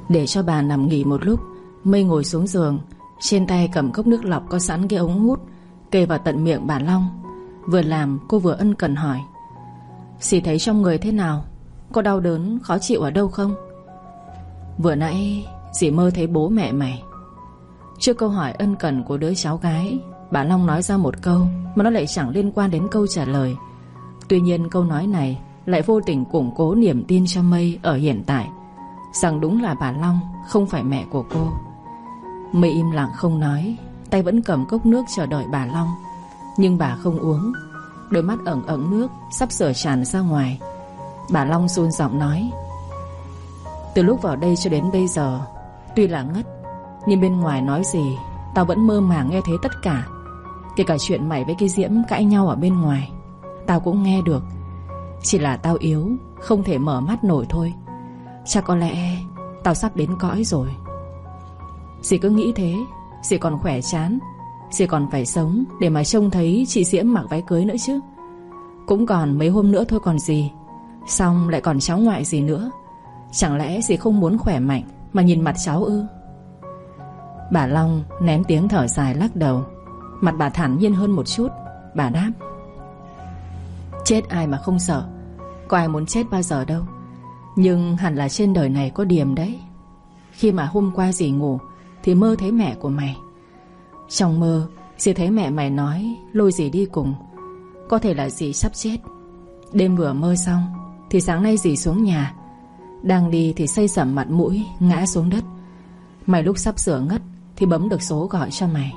Để cho bà nằm nghỉ một lúc, Mây ngồi xuống giường, trên tay cầm cốc nước lọc có sẵn cái ống hút, kê vào tận miệng bà Long. Vừa làm cô vừa ân cần hỏi: "Dì thấy trong người thế nào? Có đau đớn, khó chịu ở đâu không?" "Vừa nãy dì mơ thấy bố mẹ mày." Trước câu hỏi ân cần của đứa cháu gái, bà Long nói ra một câu mà nó lại chẳng liên quan đến câu trả lời. Tuy nhiên câu nói này lại vô tình củng cố niềm tin cho Mây ở hiện tại, rằng đúng là bà Long không phải mẹ của cô. Mây im lặng không nói, tay vẫn cầm cốc nước chờ đợi bà Long. Nhưng bà không uống, đôi mắt ẩn ẩn nước sắp sửa tràn ra ngoài. Bà Long run giọng nói: "Từ lúc vào đây cho đến bây giờ, tuy là ngất, nhưng bên ngoài nói gì tao vẫn mơ màng nghe thấy tất cả. Kể cả chuyện mày với cái Diễm cãi nhau ở bên ngoài, tao cũng nghe được. Chỉ là tao yếu, không thể mở mắt nổi thôi. Chắc có lẽ tao sắp đến cõi rồi." Dì cứ nghĩ thế, dì còn khỏe chán. Dì còn phải sống để mà trông thấy chị Diễm mặc váy cưới nữa chứ. Cũng còn mấy hôm nữa thôi còn gì. Xong lại còn cháu ngoại dì nữa. Chẳng lẽ dì không muốn khỏe mạnh mà nhìn mặt cháu ư? Bà Long nén tiếng thở dài lắc đầu. Mặt bà thản nhiên hơn một chút. Bà đáp: "Chết ai mà không sợ. Có ai muốn chết bao giờ đâu. Nhưng hẳn là trên đời này có điềm đấy. Khi mà hôm qua dì ngủ thì mơ thấy mẹ của mày. Trong mơ dì thấy mẹ mày nói lôi dì đi cùng. Có thể là dì sắp chết. Đêm vừa mơ xong thì sáng nay dì xuống nhà. Đang đi thì xây sẩm mặt mũi, ngã xuống đất. Mày lúc sắp sửa ngất thì bấm được số gọi cho mày."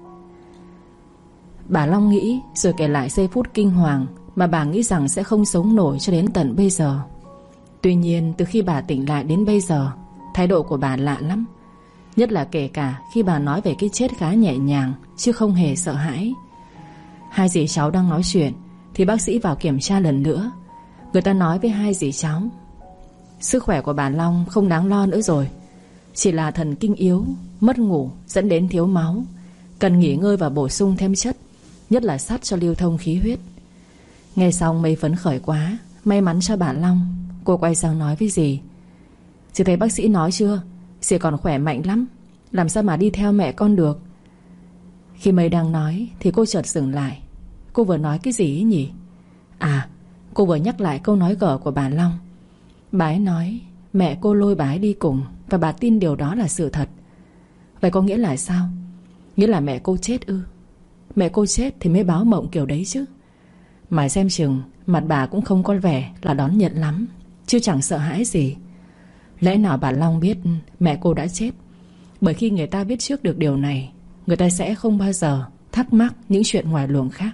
Bà Long nghĩ rồi kể lại giây phút kinh hoàng mà bà nghĩ rằng sẽ không sống nổi cho đến tận bây giờ. Tuy nhiên từ khi bà tỉnh lại đến bây giờ, thái độ của bà lạ lắm. Nhất là kể cả khi bà nói về cái chết khá nhẹ nhàng, chứ không hề sợ hãi. Hai dì cháu đang nói chuyện thì bác sĩ vào kiểm tra lần nữa. Người ta nói với hai dì cháu: "Sức khỏe của bà Long không đáng lo nữa rồi. Chỉ là thần kinh yếu, mất ngủ dẫn đến thiếu máu. Cần nghỉ ngơi và bổ sung thêm chất, nhất là sắt cho lưu thông khí huyết." Nghe xong Mây phấn khởi quá. May mắn cho bà Long, cô quay sang nói với dì: "Dì thấy bác sĩ nói chưa? Dì còn khỏe mạnh lắm. Làm sao mà đi theo mẹ con được?" Khi Mây đang nói thì cô chợt dừng lại. Cô vừa nói cái gì ấy nhỉ? À, cô vừa nhắc lại câu nói gở của bà Long. Bà ấy nói mẹ cô lôi bà ấy đi cùng, và bà tin điều đó là sự thật. Vậy có nghĩa là sao? Nghĩa là mẹ cô chết ư? Mẹ cô chết thì mới báo mộng kiểu đấy chứ. Mà xem chừng mặt bà cũng không có vẻ là đón nhận lắm, chứ chẳng sợ hãi gì. Lẽ nào bà Long biết mẹ cô đã chết? Bởi khi người ta biết trước được điều này, người ta sẽ không bao giờ thắc mắc những chuyện ngoài luồng khác.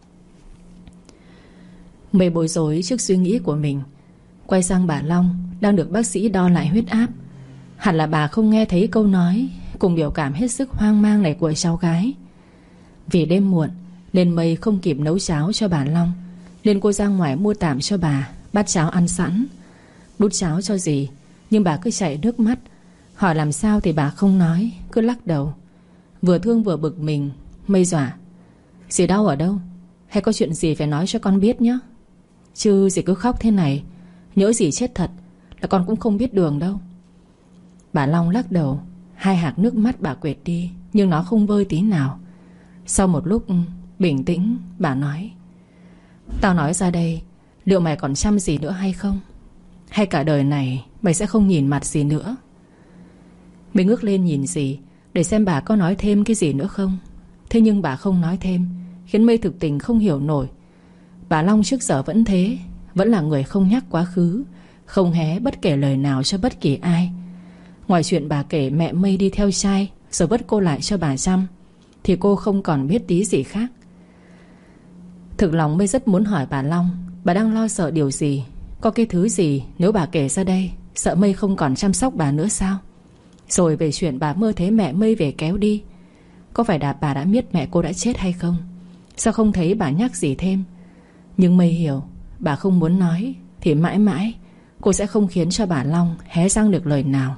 Mây bối rối trước suy nghĩ của mình, quay sang bà Long đang được bác sĩ đo lại huyết áp. Hẳn là bà không nghe thấy câu nói cùng biểu cảm hết sức hoang mang này của cháu gái. Vì đêm muộn nên Mây không kịp nấu cháo cho bà Long, nên cô ra ngoài mua tạm cho bà bát cháo ăn sẵn. Đút cháo cho dì, nhưng bà cứ chảy nước mắt. Hỏi làm sao thì bà không nói, cứ lắc đầu. Vừa thương vừa bực mình, Mây dọa: "Dì đau ở đâu? Hay có chuyện gì phải nói cho con biết nhé. Chứ dì cứ khóc thế này, nhỡ dì chết thật là con cũng không biết đường đâu." Bà Long lắc đầu. Hai hạt nước mắt bà quệt đi, nhưng nó không vơi tí nào. Sau một lúc bình tĩnh, bà nói: "Tao nói ra đây, liệu mày còn chăm gì nữa hay không? Hay cả đời này mày sẽ không nhìn mặt gì nữa?" Mình ngước lên nhìn dì để xem bà có nói thêm cái gì nữa không. Thế nhưng bà không nói thêm, khiến Mây thực tình không hiểu nổi. Bà Long trước giờ vẫn thế, vẫn là người không nhắc quá khứ, không hé bất kể lời nào cho bất kỳ ai. Ngoài chuyện bà kể mẹ Mây đi theo trai rồi vứt cô lại cho bà chăm, thì cô không còn biết tí gì khác. Thực lòng Mây rất muốn hỏi bà Long bà đang lo sợ điều gì. Có cái thứ gì nếu bà kể ra đây, sợ Mây không còn chăm sóc bà nữa sao? Rồi về chuyện bà mơ thấy mẹ Mây về kéo đi, có phải là bà đã biết mẹ cô đã chết hay không? Sao không thấy bà nhắc gì thêm? Nhưng Mây hiểu, bà không muốn nói thì mãi mãi cô sẽ không khiến cho bà Long hé răng được lời nào.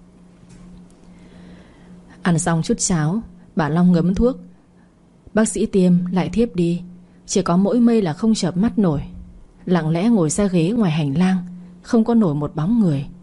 Ăn xong chút cháo, bà Long ngấm thuốc. Bác sĩ tiêm lại thiếp đi. Chỉ có mỗi Mây là không chợp mắt nổi, lặng lẽ ngồi ra ghế ngoài hành lang, không có nổi một bóng người.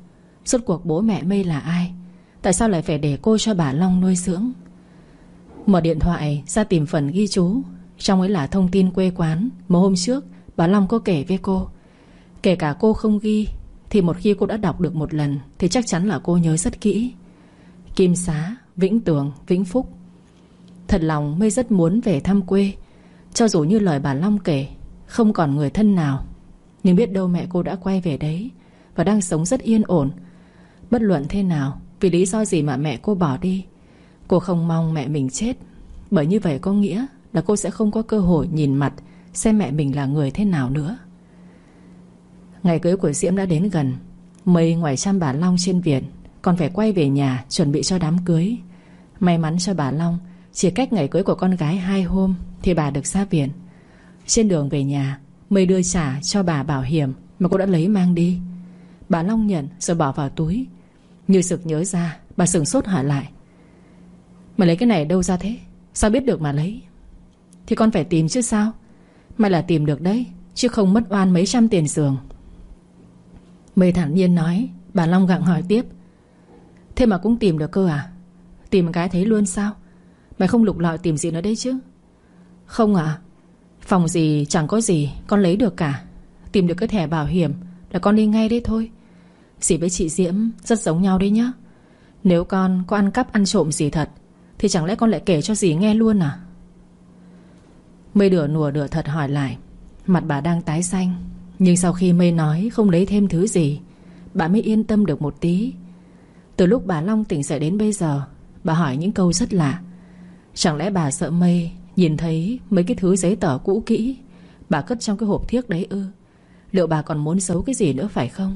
Rốt cuộc bố mẹ Mây là ai? Tại sao lại phải để cô cho bà Long nuôi dưỡng? Mở điện thoại ra tìm phần ghi chú. Trong ấy là thông tin quê quán mà hôm trước bà Long có kể với cô. Kể cả cô không ghi thì một khi cô đã đọc được một lần thì chắc chắn là cô nhớ rất kỹ. Kim Xá, Vĩnh Tường, Vĩnh Phúc. Thật lòng Mây rất muốn về thăm quê. Cho dù như lời bà Long kể, không còn người thân nào, nhưng biết đâu mẹ cô đã quay về đấy và đang sống rất yên ổn. Bất luận thế nào, vì lý do gì mà mẹ cô bỏ đi, cô không mong mẹ mình chết. Bởi như vậy có nghĩa là cô sẽ không có cơ hội nhìn mặt, xem mẹ mình là người thế nào nữa. Ngày cưới của Diễm đã đến gần. Mây ngoài chăm bà Long trên viện, còn phải quay về nhà chuẩn bị cho đám cưới. May mắn cho bà Long, chỉ cách ngày cưới của con gái 2 hôm thì bà được ra viện. Trên đường về nhà, Mây đưa trả cho bà bảo hiểm mà cô đã lấy mang đi. Bà Long nhận rồi bỏ vào túi. Như sực nhớ ra, bà sửng sốt hỏi lại: "Mày lấy cái này đâu ra thế? Sao biết được mà lấy?" "Thì con phải tìm chứ sao. May là tìm được đấy, chứ không mất oan mấy trăm tiền giường." Mây thản nhiên nói. Bà Long gặng hỏi tiếp: "Thế mà cũng tìm được cơ à? Tìm cái thấy luôn sao? Mày không lục lọi tìm gì nữa đấy chứ?" "Không ạ. Phòng gì chẳng có gì con lấy được cả. Tìm được cái thẻ bảo hiểm là con đi ngay đấy thôi. Dì với chị Diễm rất giống nhau đấy nhá. Nếu con có ăn cắp ăn trộm gì thật thì chẳng lẽ con lại kể cho dì nghe luôn à?" Mây nửa nùa nửa thật hỏi lại. Mặt bà đang tái xanh, nhưng sau khi Mây nói không lấy thêm thứ gì, bà mới yên tâm được một tí. Từ lúc bà Long tỉnh dậy đến bây giờ, bà hỏi những câu rất lạ. Chẳng lẽ bà sợ Mây nhìn thấy mấy cái thứ giấy tờ cũ kỹ bà cất trong cái hộp thiếc đấy ư? Liệu bà còn muốn giấu cái gì nữa phải không?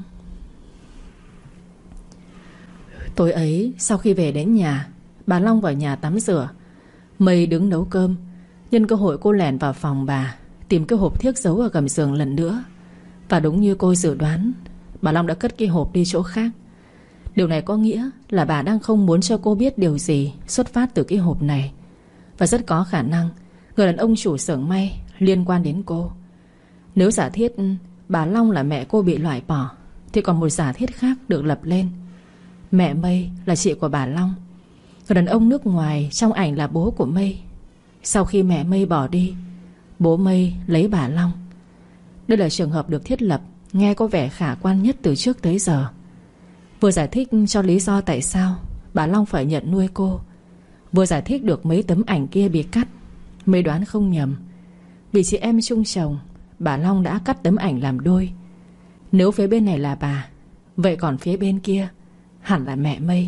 Tối ấy sau khi về đến nhà, bà Long vào nhà tắm rửa. Mây đứng nấu cơm. Nhân cơ hội cô lẻn vào phòng bà, tìm cái hộp thiếc giấu ở gầm giường lần nữa. Và đúng như cô dự đoán, bà Long đã cất cái hộp đi chỗ khác. Điều này có nghĩa là bà đang không muốn cho cô biết điều gì xuất phát từ cái hộp này. Và rất có khả năng người đàn ông chủ xưởng may liên quan đến cô. Nếu giả thiết bà Long là mẹ cô bị loại bỏ, thì còn một giả thiết khác được lập lên. Mẹ Mây là chị của bà Long. Người đàn ông nước ngoài trong ảnh là bố của Mây. Sau khi mẹ Mây bỏ đi, bố Mây lấy bà Long. Đây là trường hợp được thiết lập nghe có vẻ khả quan nhất từ trước tới giờ. Vừa giải thích cho lý do tại sao bà Long phải nhận nuôi cô, vừa giải thích được mấy tấm ảnh kia bị cắt. Mây đoán không nhầm, vì chị em chung chồng, bà Long đã cắt tấm ảnh làm đôi. Nếu phía bên này là bà, vậy còn phía bên kia hẳn là mẹ Mây.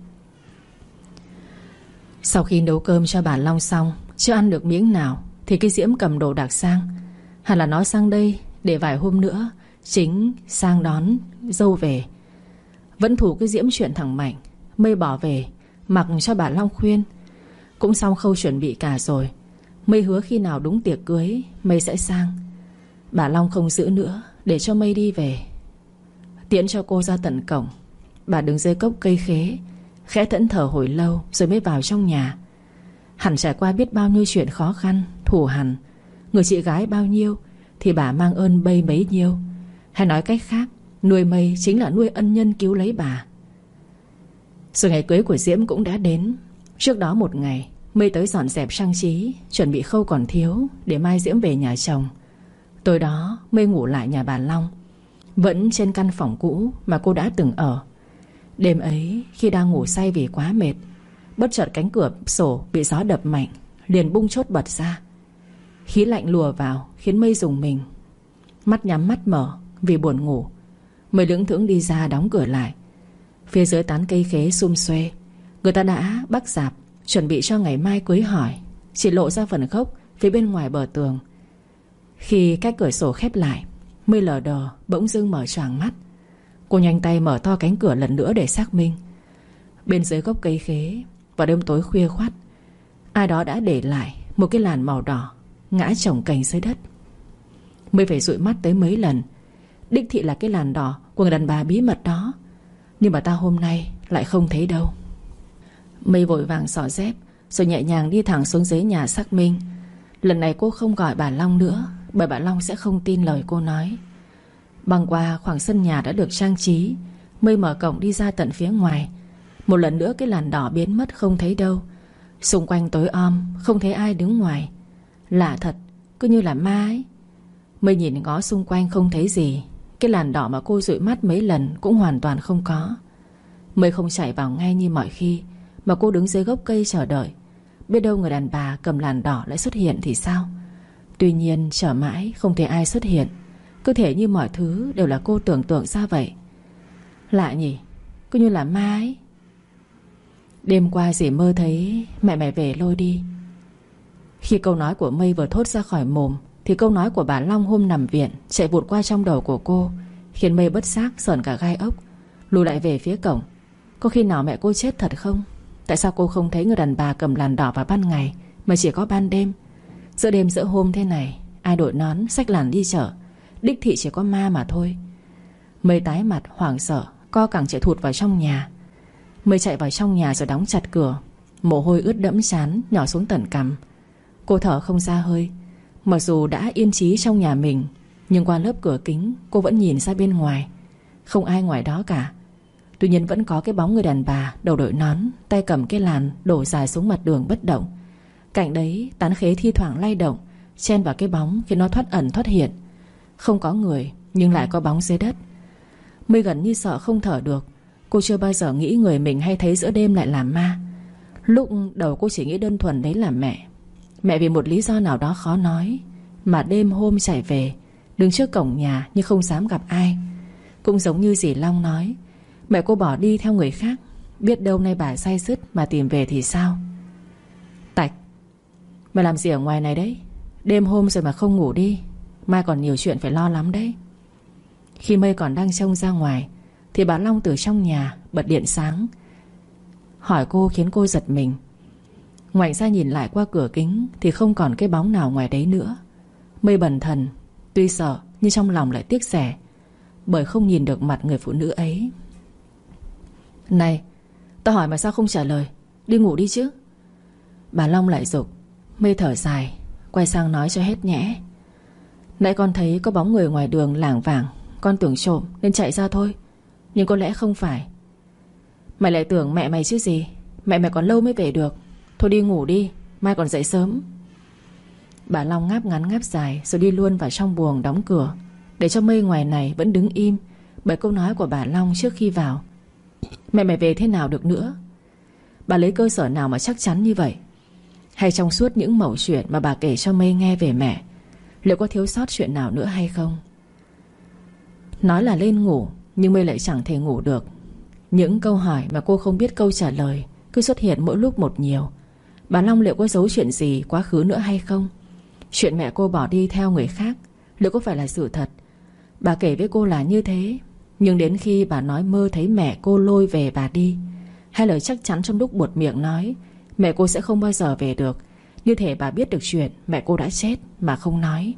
Sau khi nấu cơm cho bà Long xong, chưa ăn được miếng nào, thì cái Diễm cầm đồ đạc sang. Hẳn là nó sang đây để vài hôm nữa chính sang đón dâu về. Vẫn thủ cái Diễm chuyện thằng Mạnh. Mây bỏ về mặc cho bà Long khuyên. Cũng xong khâu chuẩn bị cả rồi. Mây hứa khi nào đúng tiệc cưới Mây sẽ sang. Bà Long không giữ nữa, để cho Mây đi về. Tiễn cho cô ra tận cổng, bà đứng dưới gốc cây khế, khẽ thẫn thờ hồi lâu rồi mới vào trong nhà. Hẳn trải qua biết bao nhiêu chuyện khó khăn, thù hằn. Người chị gái bao nhiêu thì bà mang ơn Mây bấy nhiêu. Hay nói cách khác, nuôi Mây chính là nuôi ân nhân cứu lấy bà. Rồi ngày cưới của Diễm cũng đã đến. Trước đó một ngày, Mây tới dọn dẹp trang trí, chuẩn bị khâu còn thiếu để mai Diễm về nhà chồng. Tối đó Mây ngủ lại nhà bà Long, vẫn trên căn phòng cũ mà cô đã từng ở. Đêm ấy khi đang ngủ say vì quá mệt, bất chợt cánh cửa sổ bị gió đập mạnh, liền bung chốt bật ra. Khí lạnh lùa vào khiến Mây rùng mình. Mắt nhắm mắt mở vì buồn ngủ, Mây lững thững đi ra đóng cửa lại. Phía dưới tán cây khế sum xuê, người ta đã bắc rạp chuẩn bị cho ngày mai cưới hỏi, chỉ lộ ra phần gốc phía bên ngoài bờ tường. Khi cách cửa sổ khép lại, Mây lờ đờ bỗng dưng mở choàng mắt. Cô nhanh tay mở to cánh cửa lần nữa để xác minh. Bên dưới gốc cây khế, vào đêm tối khuya khoắt, ai đó đã để lại một cái làn màu đỏ ngã chồng cành dưới đất. Mây phải dụi mắt tới mấy lần. Đích thị là cái làn đỏ của người đàn bà bí mật đó, nhưng bà ta hôm nay lại không thấy đâu. Mây vội vàng xỏ dép rồi nhẹ nhàng đi thẳng xuống dưới nhà xác minh. Lần này cô không gọi bà Long nữa, bởi bà Long sẽ không tin lời cô nói. Băng qua khoảng sân nhà đã được trang trí, Mây mở cổng đi ra tận phía ngoài. Một lần nữa cái làn đỏ biến mất không thấy đâu. Xung quanh tối om, không thấy ai đứng ngoài. Lạ thật, cứ như là ma ấy. Mây nhìn ngó xung quanh không thấy gì. Cái làn đỏ mà cô dụi mắt mấy lần cũng hoàn toàn không có. Mây không chạy vào ngay như mọi khi, mà cô đứng dưới gốc cây chờ đợi. Biết đâu người đàn bà cầm làn đỏ lại xuất hiện thì sao. Tuy nhiên chờ mãi không thấy ai xuất hiện. Cứ thể như mọi thứ đều là cô tưởng tượng ra vậy. Lạ nhỉ, cứ như là ma ấy. Đêm qua dì mơ thấy mẹ mày về lôi đi. Khi câu nói của Mây vừa thốt ra khỏi mồm thì câu nói của bà Long hôm nằm viện chạy vụt qua trong đầu của cô, khiến Mây bất giác sởn cả gai ốc, lùi lại về phía cổng. Có khi nào mẹ cô chết thật không? Tại sao cô không thấy người đàn bà cầm làn đỏ vào ban ngày mà chỉ có ban đêm? Giữa đêm giữa hôm thế này, ai đội nón xách làn đi chợ? Đích thị chỉ có ma mà thôi. Mây tái mặt hoảng sợ, co cẳng chạy thụt vào trong nhà. Mây chạy vào trong nhà rồi đóng chặt cửa. Mồ hôi ướt đẫm trán nhỏ xuống tận cằm. Cô thở không ra hơi. Mặc dù đã yên trí trong nhà mình, nhưng qua lớp cửa kính cô vẫn nhìn ra bên ngoài. Không ai ngoài đó cả. Tuy nhiên vẫn có cái bóng người đàn bà, đầu đội nón, tay cầm cái làn đổ dài xuống mặt đường bất động. Cạnh đấy tán khế thi thoảng lay động, chen vào cái bóng khiến nó thoát ẩn thoát hiện. Không có người nhưng lại có bóng dưới đất. Mây gần như sợ không thở được. Cô chưa bao giờ nghĩ người mình hay thấy giữa đêm lại là ma. Lúc đầu cô chỉ nghĩ đơn thuần đấy là mẹ. Mẹ vì một lý do nào đó khó nói mà đêm hôm chạy về, đứng trước cổng nhà nhưng không dám gặp ai. Cũng giống như dì Long nói, mẹ cô bỏ đi theo người khác. Biết đâu nay bà say sứt mà tìm về thì sao. Tạch, mày làm gì ở ngoài này đấy? Đêm hôm rồi mà không ngủ đi, mai còn nhiều chuyện phải lo lắm đấy. Khi Mây còn đang trông ra ngoài thì bà Long từ trong nhà bật điện sáng. Hỏi cô khiến cô giật mình. Ngoảnh ra nhìn lại qua cửa kính thì không còn cái bóng nào ngoài đấy nữa. Mây bần thần, tuy sợ nhưng trong lòng lại tiếc rẻ, bởi không nhìn được mặt người phụ nữ ấy. Này, tao hỏi mà sao không trả lời? Đi ngủ đi chứ. Bà Long lại giục. Mây thở dài, quay sang nói cho hết nhẽ. Nãy con thấy có bóng người ngoài đường lảng vảng, con tưởng trộm nên chạy ra thôi. Nhưng có lẽ không phải. Mày lại tưởng mẹ mày chứ gì. Mẹ mày còn lâu mới về được. Thôi đi ngủ đi, mai còn dậy sớm. Bà Long ngáp ngắn ngáp dài rồi đi luôn vào trong buồng đóng cửa, để cho Mây ngoài này vẫn đứng im bởi câu nói của bà Long trước khi vào. Mẹ mày về thế nào được nữa? Bà lấy cơ sở nào mà chắc chắn như vậy? Hay trong suốt những mẩu chuyện mà bà kể cho Mây nghe về mẹ, liệu có thiếu sót chuyện nào nữa hay không? Nói là lên ngủ, nhưng Mây lại chẳng thể ngủ được. Những câu hỏi mà cô không biết câu trả lời cứ xuất hiện mỗi lúc một nhiều. Bà Long liệu có giấu chuyện gì quá khứ nữa hay không? Chuyện mẹ cô bỏ đi theo người khác liệu có phải là sự thật? Bà kể với cô là như thế, nhưng đến khi bà nói mơ thấy mẹ cô lôi về bà đi, hai lời chắc chắn trong lúc buột miệng nói mẹ cô sẽ không bao giờ về được, như thể bà biết được chuyện mẹ cô đã chết mà không nói.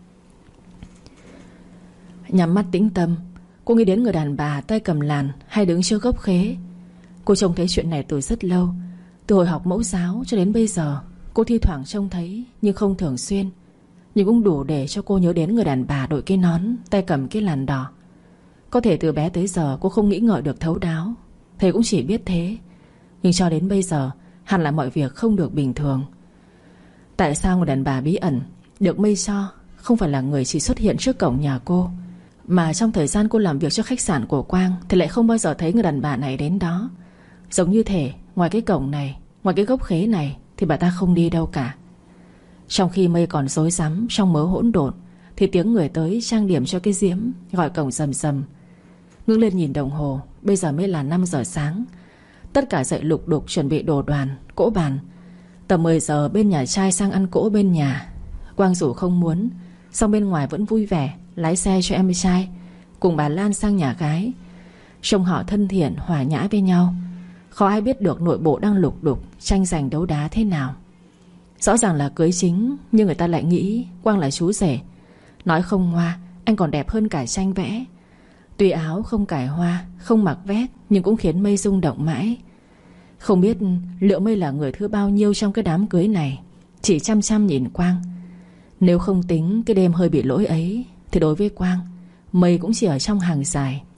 Nhắm mắt tĩnh tâm, cô nghĩ đến người đàn bà tay cầm làn hay đứng trước gốc khế. Cô trông thấy chuyện này từ rất lâu. Từ hồi học mẫu giáo cho đến bây giờ, cô thi thoảng trông thấy nhưng không thường xuyên. Nhưng cũng đủ để cho cô nhớ đến người đàn bà đội cái nón, tay cầm cái làn đỏ. Có thể từ bé tới giờ cô không nghĩ ngợi được thấu đáo, thầy cũng chỉ biết thế. Nhưng cho đến bây giờ hẳn là mọi việc không được bình thường. Tại sao người đàn bà bí ẩn được Mây cho không phải là người chỉ xuất hiện trước cổng nhà cô, mà trong thời gian cô làm việc cho khách sạn của Quang thì lại không bao giờ thấy người đàn bà này đến đó? Giống như thể ngoài cái cổng này, ngoài cái gốc khế này thì bà ta không đi đâu cả. Trong khi Mây còn rối rắm trong mớ hỗn độn thì tiếng người tới trang điểm cho cái diễm gọi cổng rầm rầm. Ngước lên nhìn đồng hồ, bây giờ mới là 5 giờ sáng. Tất cả dậy lục đục chuẩn bị đồ đoàn, cỗ bàn. Tầm 10 giờ bên nhà trai sang ăn cỗ bên nhà. Quang rủ không muốn, song bên ngoài vẫn vui vẻ lái xe cho em trai cùng bà Lan sang nhà gái. Trông họ thân thiện hòa nhã với nhau. Khó ai biết được nội bộ đang lục đục tranh giành đấu đá thế nào. Rõ ràng là cưới chính, nhưng người ta lại nghĩ Quang là chú rể. Nói không ngoa, anh còn đẹp hơn cả tranh vẽ. Tuy áo không cài hoa, không mặc vét, nhưng cũng khiến Mây rung động mãi. Không biết liệu Mây là người thứ bao nhiêu trong cái đám cưới này, chỉ chăm chăm nhìn Quang. Nếu không tính cái đêm hơi bị lỗi ấy, thì đối với Quang, Mây cũng chỉ ở trong hàng dài,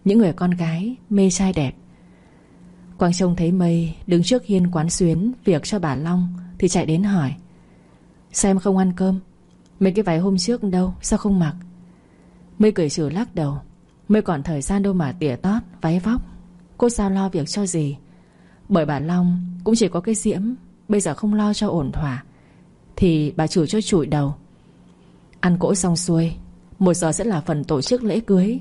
những người con gái mê trai đẹp. Quang trông thấy Mây đứng trước hiên quán xuyến việc cho bà Long thì chạy đến hỏi: sao em không ăn cơm? Mấy cái váy hôm trước đâu, sao không mặc? Mây cười trừ lắc đầu: Mây còn thời gian đâu mà tỉa tót váy vóc. Cô sao lo việc cho gì? Bởi bà Long cũng chỉ có cái Diễm, bây giờ không lo cho ổn thỏa thì bà chửi cho trụi đầu. Ăn cỗ xong xuôi, 1 giờ sẽ là phần tổ chức lễ cưới.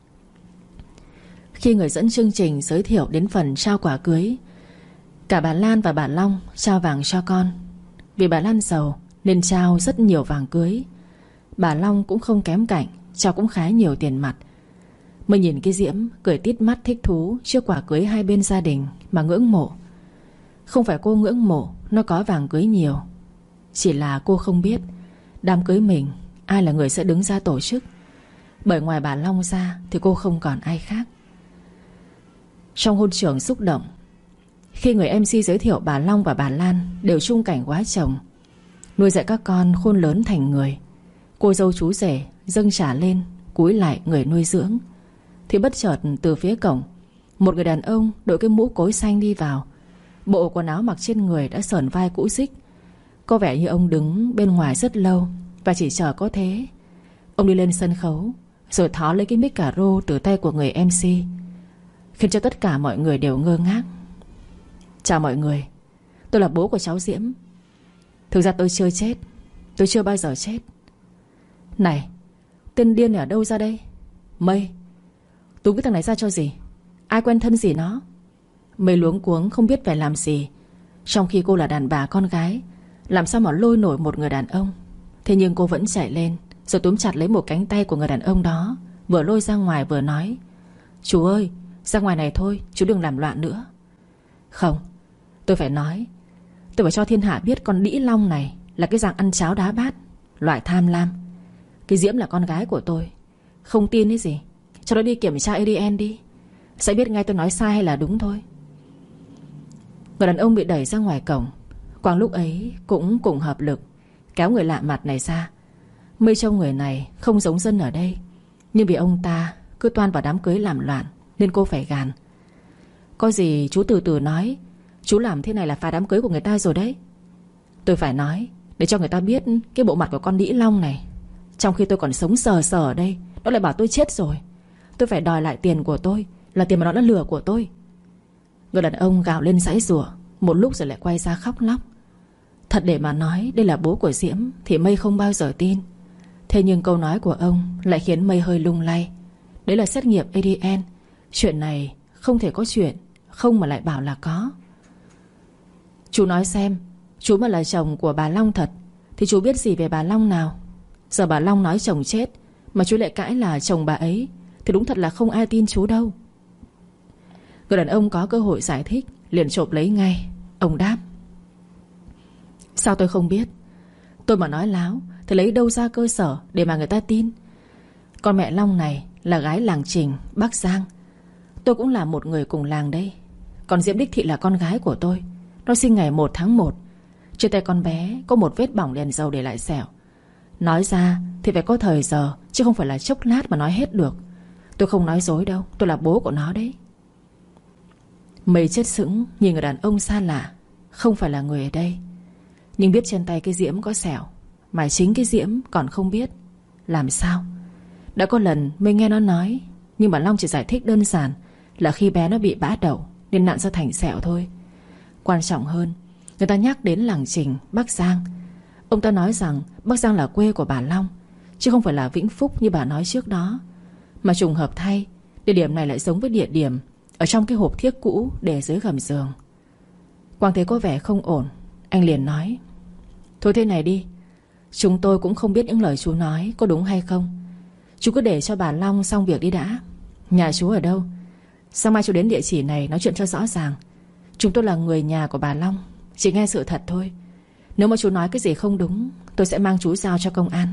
Khi người dẫn chương trình giới thiệu đến phần trao quà cưới, cả bà Lan và bà Long trao vàng cho con. Vì bà Lan giàu nên trao rất nhiều vàng cưới. Bà Long cũng không kém cạnh, trao cũng khá nhiều tiền mặt. Mới nhìn cái Diễm cười tít mắt thích thú trước quả cưới hai bên gia đình mà ngưỡng mộ. Không phải cô ngưỡng mộ nó có vàng cưới nhiều, chỉ là cô không biết đám cưới mình ai là người sẽ đứng ra tổ chức. Bởi ngoài bà Long ra thì cô không còn ai khác. Trong hôn trường xúc động, khi người MC giới thiệu bà Long và bà Lan đều chung cảnh quá chồng, nuôi dạy các con khôn lớn thành người, cô dâu chú rể dâng trà lên cúi lại người nuôi dưỡng, thì bất chợt từ phía cổng, một người đàn ông đội cái mũ cối xanh đi vào. Bộ quần áo mặc trên người đã sờn vai cũ rích. Có vẻ như ông đứng bên ngoài rất lâu và chỉ chờ có thế. Ông đi lên sân khấu rồi tháo lấy cái mic cà rô từ tay của người MC, khiến cho tất cả mọi người đều ngơ ngác. Chào mọi người, tôi là bố của cháu Diễm. Thực ra tôi chưa chết, tôi chưa bao giờ chết. Này, tên điên này ở đâu ra đây? Mây, túm cái thằng này ra cho gì? Ai quen thân gì nó? Mây luống cuống không biết phải làm gì, trong khi cô là đàn bà con gái, làm sao mà lôi nổi một người đàn ông. Thế nhưng cô vẫn chạy lên rồi túm chặt lấy một cánh tay của người đàn ông đó, vừa lôi ra ngoài vừa nói: chú ơi, ra ngoài này thôi, chú đừng làm loạn nữa. Không, tôi phải nói. Tôi phải cho thiên hạ biết con đĩ long này là cái dạng ăn cháo đá bát, loại tham lam. Cái Diễm là con gái của tôi. Không tin ấy gì, cho nó đi kiểm tra ADN đi, sẽ biết ngay tôi nói sai hay là đúng thôi. Người đàn ông bị đẩy ra ngoài cổng. Quang lúc ấy cũng cùng hợp lực kéo người lạ mặt này ra. Mây trông người này không giống dân ở đây, nhưng vì ông ta cứ toan vào đám cưới làm loạn nên cô phải gàn. Có gì chú từ từ nói, chú làm thế này là phá đám cưới của người ta rồi đấy. Tôi phải nói để cho người ta biết cái bộ mặt của con đĩ long này. Trong khi tôi còn sống sờ sờ ở đây, nó lại bảo tôi chết rồi. Tôi phải đòi lại tiền của tôi, là tiền mà nó đã lừa của tôi. Người đàn ông gào lên giãy giụa một lúc rồi lại quay ra khóc lóc. Thật để mà nói đây là bố của Diễm thì Mây không bao giờ tin. Thế nhưng câu nói của ông lại khiến Mây hơi lung lay. Đấy là xét nghiệm ADN. Chuyện này không thể có chuyện không mà lại bảo là có. Chú nói xem, chú mà là chồng của bà Long thật thì chú biết gì về bà Long nào? Giờ bà Long nói chồng chết mà chú lại cãi là chồng bà ấy thì đúng thật là không ai tin chú đâu. Người đàn ông có cơ hội giải thích liền chộp lấy ngay. Ông đáp: sao tôi không biết? Tôi mà nói láo thì lấy đâu ra cơ sở để mà người ta tin? Con mẹ Long này là gái làng Trình, Bắc Giang. Tôi cũng là một người cùng làng đây. Còn Diễm đích thị là con gái của tôi. Nó sinh ngày 1 tháng 1. Trên tay con bé có một vết bỏng đèn dầu để lại sẹo. Nói ra thì phải có thời giờ, chứ không phải là chốc lát mà nói hết được. Tôi không nói dối đâu, tôi là bố của nó đấy. Mây chết sững nhìn người đàn ông xa lạ, không phải là người ở đây, nhưng biết trên tay cái Diễm có sẹo, mà chính cái Diễm còn không biết. Làm sao? Đã có lần Mây nghe nó nói, nhưng mà Long chỉ giải thích đơn giản là khi bé nó bị bã đậu nên nặn ra thành sẹo thôi. Quan trọng hơn, người ta nhắc đến làng Trình, Bắc Giang. Ông ta nói rằng Bắc Giang là quê của bà Long, chứ không phải là Vĩnh Phúc như bà nói trước đó. Mà trùng hợp thay, địa điểm này lại giống với địa điểm ở trong cái hộp thiếc cũ để dưới gầm giường. Quang thấy có vẻ không ổn, anh liền nói: thôi thế này đi, chúng tôi cũng không biết những lời chú nói có đúng hay không. Chú cứ để cho bà Long xong việc đi đã. Nhà chú ở đâu? Sáng mai chú đến địa chỉ này nói chuyện cho rõ ràng. Chúng tôi là người nhà của bà Long, chỉ nghe sự thật thôi. Nếu mà chú nói cái gì không đúng, tôi sẽ mang chú giao cho công an.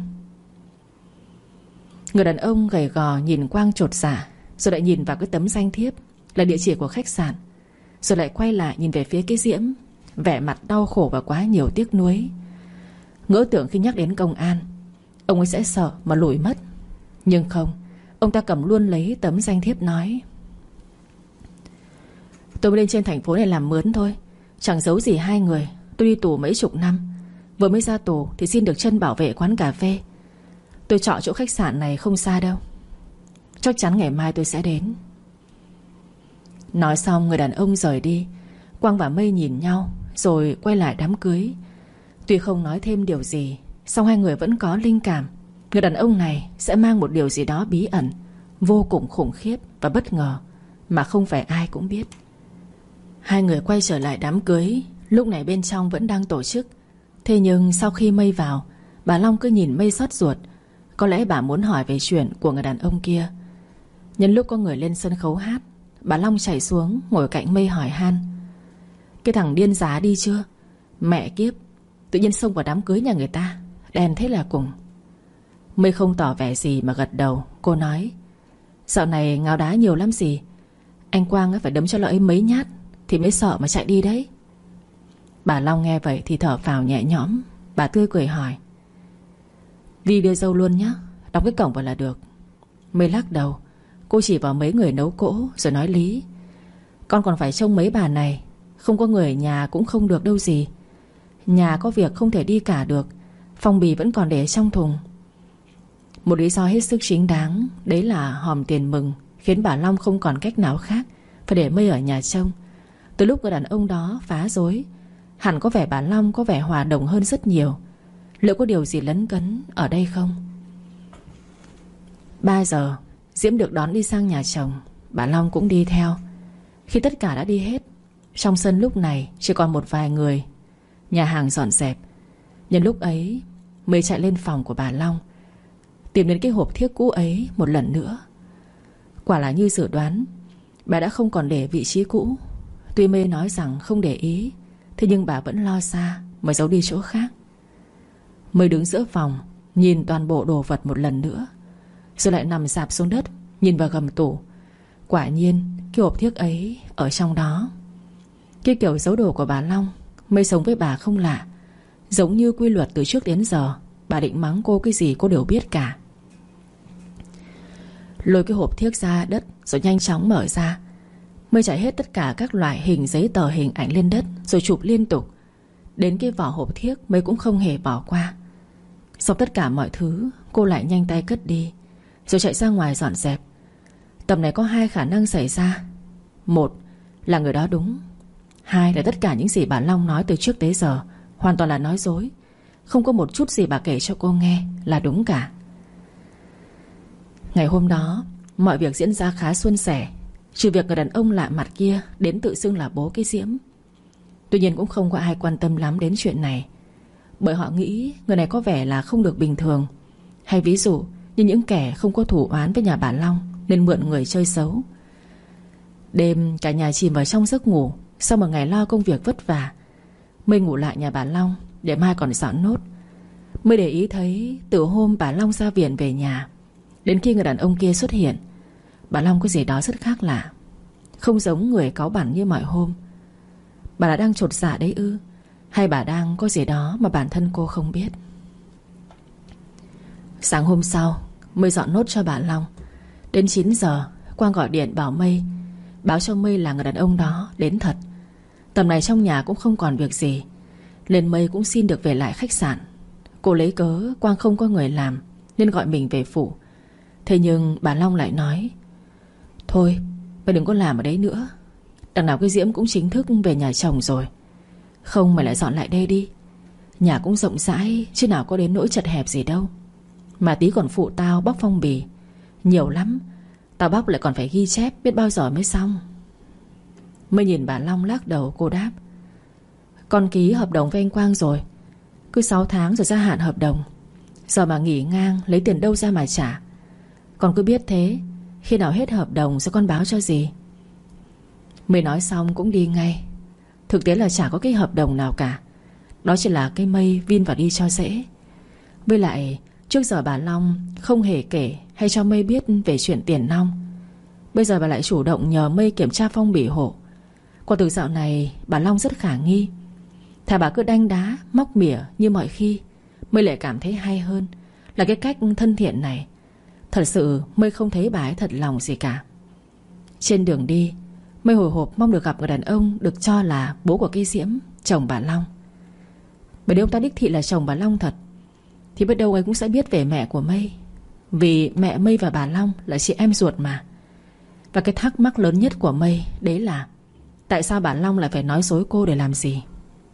Người đàn ông gầy gò nhìn Quang chột dạ, rồi lại nhìn vào cái tấm danh thiếp là địa chỉ của khách sạn, rồi lại quay lại nhìn về phía cái Diễm, vẻ mặt đau khổ và quá nhiều tiếc nuối. Ngỡ tưởng khi nhắc đến công an, ông ấy sẽ sợ mà lùi mất. Nhưng không, Ông ta cầm luôn lấy tấm danh thiếp nói: Tôi mới lên trên thành phố này làm mướn thôi, chẳng giấu gì hai người. Tôi đi tù mấy chục năm, vừa mới ra tù thì xin được chân bảo vệ quán cà phê. Tôi chọn chỗ khách sạn này không xa đâu. Chắc chắn ngày mai tôi sẽ đến. Nói xong người đàn ông rời đi. Quang và Mây nhìn nhau rồi quay lại đám cưới. Tuy không nói thêm điều gì, song hai người vẫn có linh cảm người đàn ông này sẽ mang một điều gì đó bí ẩn, vô cùng khủng khiếp và bất ngờ, mà không phải ai cũng biết. Hai người quay trở lại đám cưới. Lúc này bên trong vẫn đang tổ chức. Thế nhưng sau khi Mây vào, bà Long cứ nhìn Mây xót ruột. Có lẽ bà muốn hỏi về chuyện của người đàn ông kia. Nhân lúc có người lên sân khấu hát, bà Long chạy xuống ngồi cạnh Mây hỏi han: Cái thằng điên giá đi chưa? Mẹ kiếp, tự nhiên xông vào đám cưới nhà người ta, đèn thế là cùng. Mây không tỏ vẻ gì mà gật đầu. Cô nói: Dạo này ngáo đá nhiều lắm gì. Anh Quang phải đấm cho lợi ấy mấy nhát thì mới sợ mà chạy đi đấy. Bà Long nghe vậy thì thở phào nhẹ nhõm. Bà tươi cười hỏi: Đi đưa dâu luôn nhé, đóng cái cổng vào là được. Mây lắc đầu. Cô chỉ vào mấy người nấu cỗ rồi nói lý: Con còn phải trông mấy bà này. Không có người ở nhà cũng không được đâu gì. Nhà có việc không thể đi cả được. Phong bì vẫn còn để trong thùng. Một lý do hết sức chính đáng, đấy là hòm tiền mừng, khiến bà Long không còn cách nào khác phải để Mây ở nhà trông. Từ lúc người đàn ông đó phá rối, hẳn có vẻ bà Long có vẻ hòa đồng hơn rất nhiều. Liệu có điều gì lấn cấn ở đây không? 3 giờ Diễm được đón đi sang nhà chồng. Bà Long cũng đi theo. Khi tất cả đã đi hết, trong sân lúc này chỉ còn một vài người. Nhà hàng dọn dẹp. Nhân lúc ấy Mây chạy lên phòng của bà Long, tìm đến cái hộp thiếc cũ ấy một lần nữa. Quả là như dự đoán, bà đã không còn để vị trí cũ. Tuy Mây nói rằng không để ý, thế nhưng bà vẫn lo xa mà giấu đi chỗ khác. Mây đứng giữa phòng, nhìn toàn bộ đồ vật một lần nữa, rồi lại nằm rạp xuống đất, nhìn vào gầm tủ. Quả nhiên cái hộp thiếc ấy ở trong đó. Cái kiểu giấu đồ của bà Long, Mây sống với bà không lạ. Giống như quy luật từ trước đến giờ, bà định mắng cô cái gì cô đều biết cả. Lôi cái hộp thiếc ra đất rồi nhanh chóng mở ra. Mây trải hết tất cả các loại hình giấy tờ hình ảnh lên đất rồi chụp liên tục. Đến cái vỏ hộp thiếc Mây cũng không hề bỏ qua. Xong tất cả mọi thứ, cô lại nhanh tay cất đi, rồi chạy ra ngoài dọn dẹp. Tầm này có 2 khả năng xảy ra. Một là người đó đúng. 2 là tất cả những gì bà Long nói từ trước tới giờ hoàn toàn là nói dối. Không có một chút gì bà kể cho cô nghe là đúng cả. Ngày hôm đó mọi việc diễn ra khá suôn sẻ, trừ việc người đàn ông lạ mặt kia đến tự xưng là bố cái Diễm. Tuy nhiên cũng không có ai quan tâm lắm đến chuyện này, bởi họ nghĩ người này có vẻ là không được bình thường. Hay ví dụ như những kẻ không có thù oán với nhà bà Long nên mượn người chơi xấu. Đêm cả nhà chìm vào trong giấc ngủ. Sau một ngày lo công việc vất vả, Mây ngủ lại nhà bà Long để mai còn dọn nốt. Mới để ý thấy từ hôm bà Long ra viện về nhà đến khi người đàn ông kia xuất hiện, bà Long có gì đó rất khác lạ. Không giống người cáu bẳn như mọi hôm. Bà là đang chột dạ đấy ư? Hay bà đang có gì đó mà bản thân cô không biết? Sáng hôm sau Mây dọn nốt cho bà Long. Đến 9 giờ Quang gọi điện bảo Mây, báo cho Mây là người đàn ông đó đến thật. Tầm này trong nhà cũng không còn việc gì, nên Mây cũng xin được về lại khách sạn. Cô lấy cớ Quang không có người làm nên gọi mình về phụ. Thế nhưng bà Long lại nói: Thôi mày đừng có làm ở đấy nữa. Đằng nào cái Diễm cũng chính thức về nhà chồng rồi. Không mày lại dọn lại đây đi. Nhà cũng rộng rãi chứ nào có đến nỗi chật hẹp gì đâu. Mà tí còn phụ tao bóc phong bì nhiều lắm. Tao bóc lại còn phải ghi chép biết bao giờ mới xong. Mới nhìn bà Long lắc đầu. Cô đáp: Con ký hợp đồng với anh Quang rồi. Cứ 6 tháng rồi gia hạn hợp đồng. Giờ mà nghỉ ngang lấy tiền đâu ra mà trả. Con cứ biết thế. Khi nào hết hợp đồng sẽ con báo cho gì. Mới nói xong cũng đi ngay. Thực tế là chả có cái hợp đồng nào cả. Đó chỉ là cái Mây vin vào đi cho dễ. Với lại trước giờ bà Long không hề kể hay cho Mây biết về chuyện tiền nong. Bây giờ bà lại chủ động nhờ Mây kiểm tra phong bì hộ. Quả thực dạo này bà Long rất khả nghi. Thà bà cứ đanh đá móc mỉa như mọi khi, Mây lại cảm thấy hay hơn là cái cách thân thiện này. Thật sự Mây không thấy bà ấy thật lòng gì cả. Trên đường đi, Mây hồi hộp mong được gặp người đàn ông được cho là bố của cây Diễm, chồng bà Long. Bởi nếu ông ta đích thị là chồng bà Long thật thì biết đâu ấy cũng sẽ biết về mẹ của Mây. Vì mẹ Mây và bà Long là chị em ruột mà. Và cái thắc mắc lớn nhất của Mây đấy là tại sao bà Long lại phải nói dối cô để làm gì.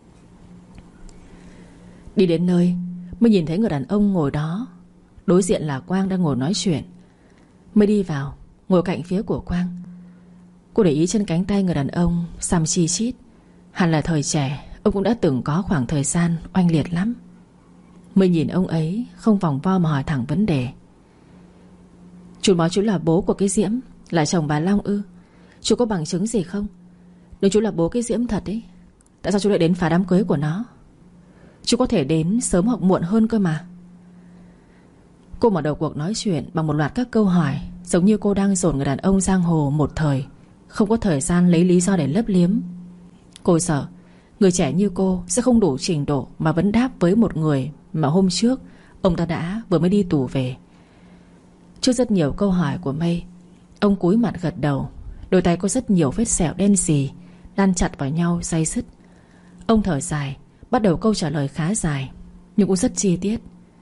Đi đến nơi, Mây nhìn thấy người đàn ông ngồi đó. Đối diện là Quang đang ngồi nói chuyện. Mây đi vào, ngồi cạnh phía của Quang. Cô để ý trên cánh tay người đàn ông xăm chi chít. Hẳn là thời trẻ ông cũng đã từng có khoảng thời gian oanh liệt lắm. Mây nhìn ông ấy không vòng vo mà hỏi thẳng vấn đề. Chú nói chú là bố của cái Diễm, là chồng bà Long ư? Chú có bằng chứng gì không? Nếu chú là bố cái Diễm thật ấy, tại sao chú lại đến phá đám cưới của nó? Chú có thể đến sớm hoặc muộn hơn cơ mà. Cô mở đầu cuộc nói chuyện bằng một loạt các câu hỏi, giống như cô đang dồn người đàn ông giang hồ một thời, không có thời gian lấy lý do để lấp liếm. Cô sợ người trẻ như cô sẽ không đủ trình độ mà vấn đáp với một người mà hôm trước ông ta vừa mới đi tù về. Trước rất nhiều câu hỏi của Mây, ông cúi mặt gật đầu. Đôi tay có rất nhiều vết sẹo đen xì đan chặt vào nhau day dứt. Ông thở dài, bắt đầu câu trả lời khá dài nhưng cũng rất chi tiết.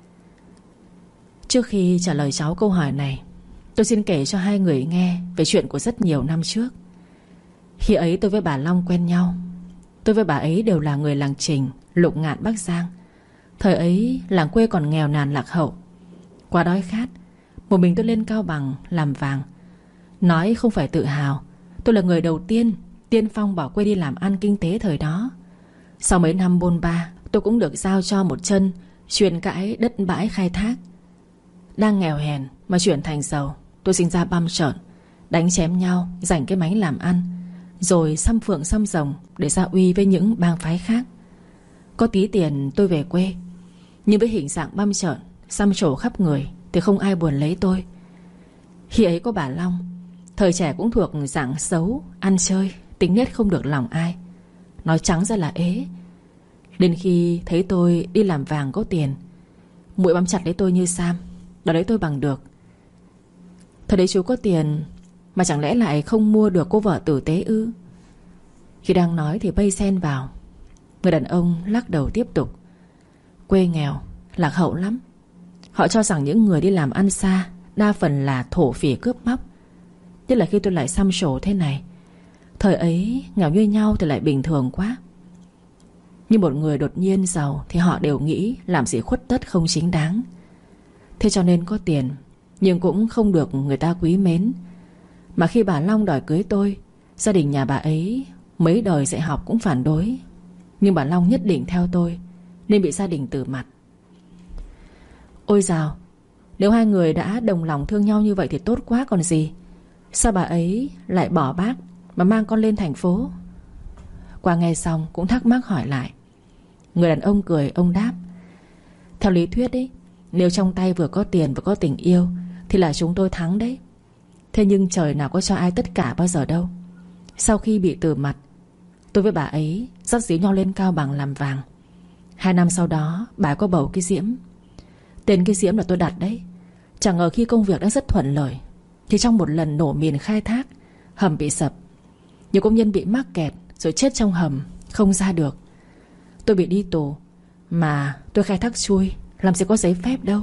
Trước khi trả lời cháu câu hỏi này, tôi xin kể cho hai người nghe về chuyện của rất nhiều năm trước. Khi ấy tôi với bà Long quen nhau. Tôi với bà ấy đều là người làng Trình, Lục Ngạn, Bắc Giang. Thời ấy làng quê còn nghèo nàn lạc hậu, quá đói khát. Một mình tôi lên Cao Bằng làm vàng. Nói không phải tự hào, tôi là người đầu tiên tiên phong bỏ quê đi làm ăn kinh tế thời đó. Sau mấy năm bôn ba, tôi cũng được giao cho một chân truyền cãi đất bãi khai thác. Đang nghèo hèn mà chuyển thành giàu, tôi sinh ra băm trợn, đánh chém nhau, giành cái mánh làm ăn, rồi xăm phượng xăm rồng để ra uy với những bang phái khác. Có tí tiền tôi về quê, nhưng với hình dạng băm trợn, xăm trổ khắp người thì không ai buồn lấy tôi. Khi ấy có bà Long, thời trẻ cũng thuộc dạng xấu, ăn chơi, tính nết không được lòng ai, nói trắng ra là ế. Đến khi thấy tôi đi làm vàng có tiền, muội bám chặt lấy tôi như Sam, đòi lấy tôi bằng được. Thời đấy chú có tiền mà chẳng lẽ lại không mua được cô vợ tử tế ư? Khi đang nói thì Mây xen vào. Người đàn ông lắc đầu tiếp tục. Quê nghèo, lạc hậu lắm. Họ cho rằng những người đi làm ăn xa đa phần là thổ phỉ cướp bóc. Nhất là khi tôi lại xăm trổ thế này. Thời ấy nghèo như nhau thì lại bình thường quá. Nhưng một người đột nhiên giàu thì họ đều nghĩ làm gì khuất tất không chính đáng. Thế cho nên có tiền nhưng cũng không được người ta quý mến. Mà khi bà Long đòi cưới tôi, gia đình nhà bà ấy mấy đời dạy học cũng phản đối. Nhưng bà Long nhất định theo tôi, nên bị gia đình từ mặt. Ôi dào, nếu hai người đã đồng lòng thương nhau như vậy thì tốt quá còn gì. Sao bà ấy lại bỏ bác mà mang con lên thành phố? Qua nghe xong cũng thắc mắc hỏi lại. Người đàn ông cười, ông đáp. Theo lý thuyết ấy, nếu trong tay vừa có tiền vừa có tình yêu thì là chúng tôi thắng đấy. Thế nhưng trời nào có cho ai tất cả bao giờ đâu. Sau khi bị từ mặt, tôi với bà ấy dắt díu nhau lên Cao Bằng làm vàng. 2 năm sau đó bà ấy có bầu cái Diễm. Tên cái Diễm là tôi đặt đấy. Chẳng ngờ khi công việc đang rất thuận lợi thì trong một lần nổ mìn khai thác, hầm bị sập. Nhiều công nhân bị mắc kẹt rồi chết trong hầm, không ra được. Tôi bị đi tù, mà tôi khai thác chui, làm gì có giấy phép đâu.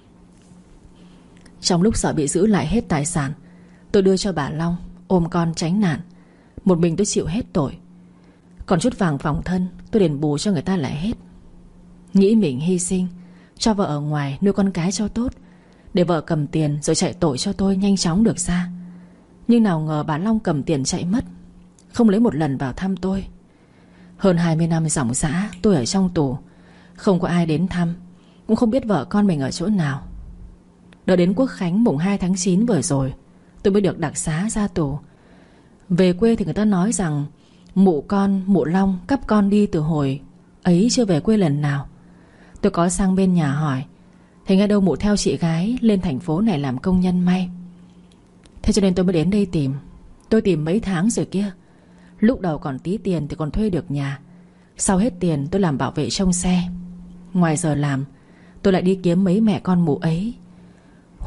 Trong lúc sợ bị giữ lại hết tài sản, tôi đưa cho bà Long ôm con tránh nạn. Một mình tôi chịu hết tội. Còn chút vàng phòng thân tôi đền bù cho người ta lại hết. Nghĩ mình hy sinh, cho vợ ở ngoài nuôi con cái cho tốt, để vợ cầm tiền rồi chạy tội cho tôi nhanh chóng được ra. Nhưng nào ngờ bà Long cầm tiền chạy mất, không lấy một lần vào thăm tôi. Hơn 20 năm ròng rã tôi ở trong tù, không có ai đến thăm, cũng không biết vợ con mình ở chỗ nào. Đợi đến Quốc khánh mùng 2 tháng 9 vừa rồi, tôi mới được đặc xá ra tù. Về quê thì người ta nói rằng mụ Long cắp con đi từ hồi ấy chưa về quê lần nào. Tôi có sang bên nhà hỏi, thì nghe đâu mụ theo chị gái lên thành phố này làm công nhân may. Thế cho nên tôi mới đến đây tìm. Tôi tìm mấy tháng rồi kia. Lúc đầu còn tí tiền thì còn thuê được nhà. Sau hết tiền tôi làm bảo vệ trông xe. Ngoài giờ làm tôi lại đi kiếm mấy mẹ con mụ ấy.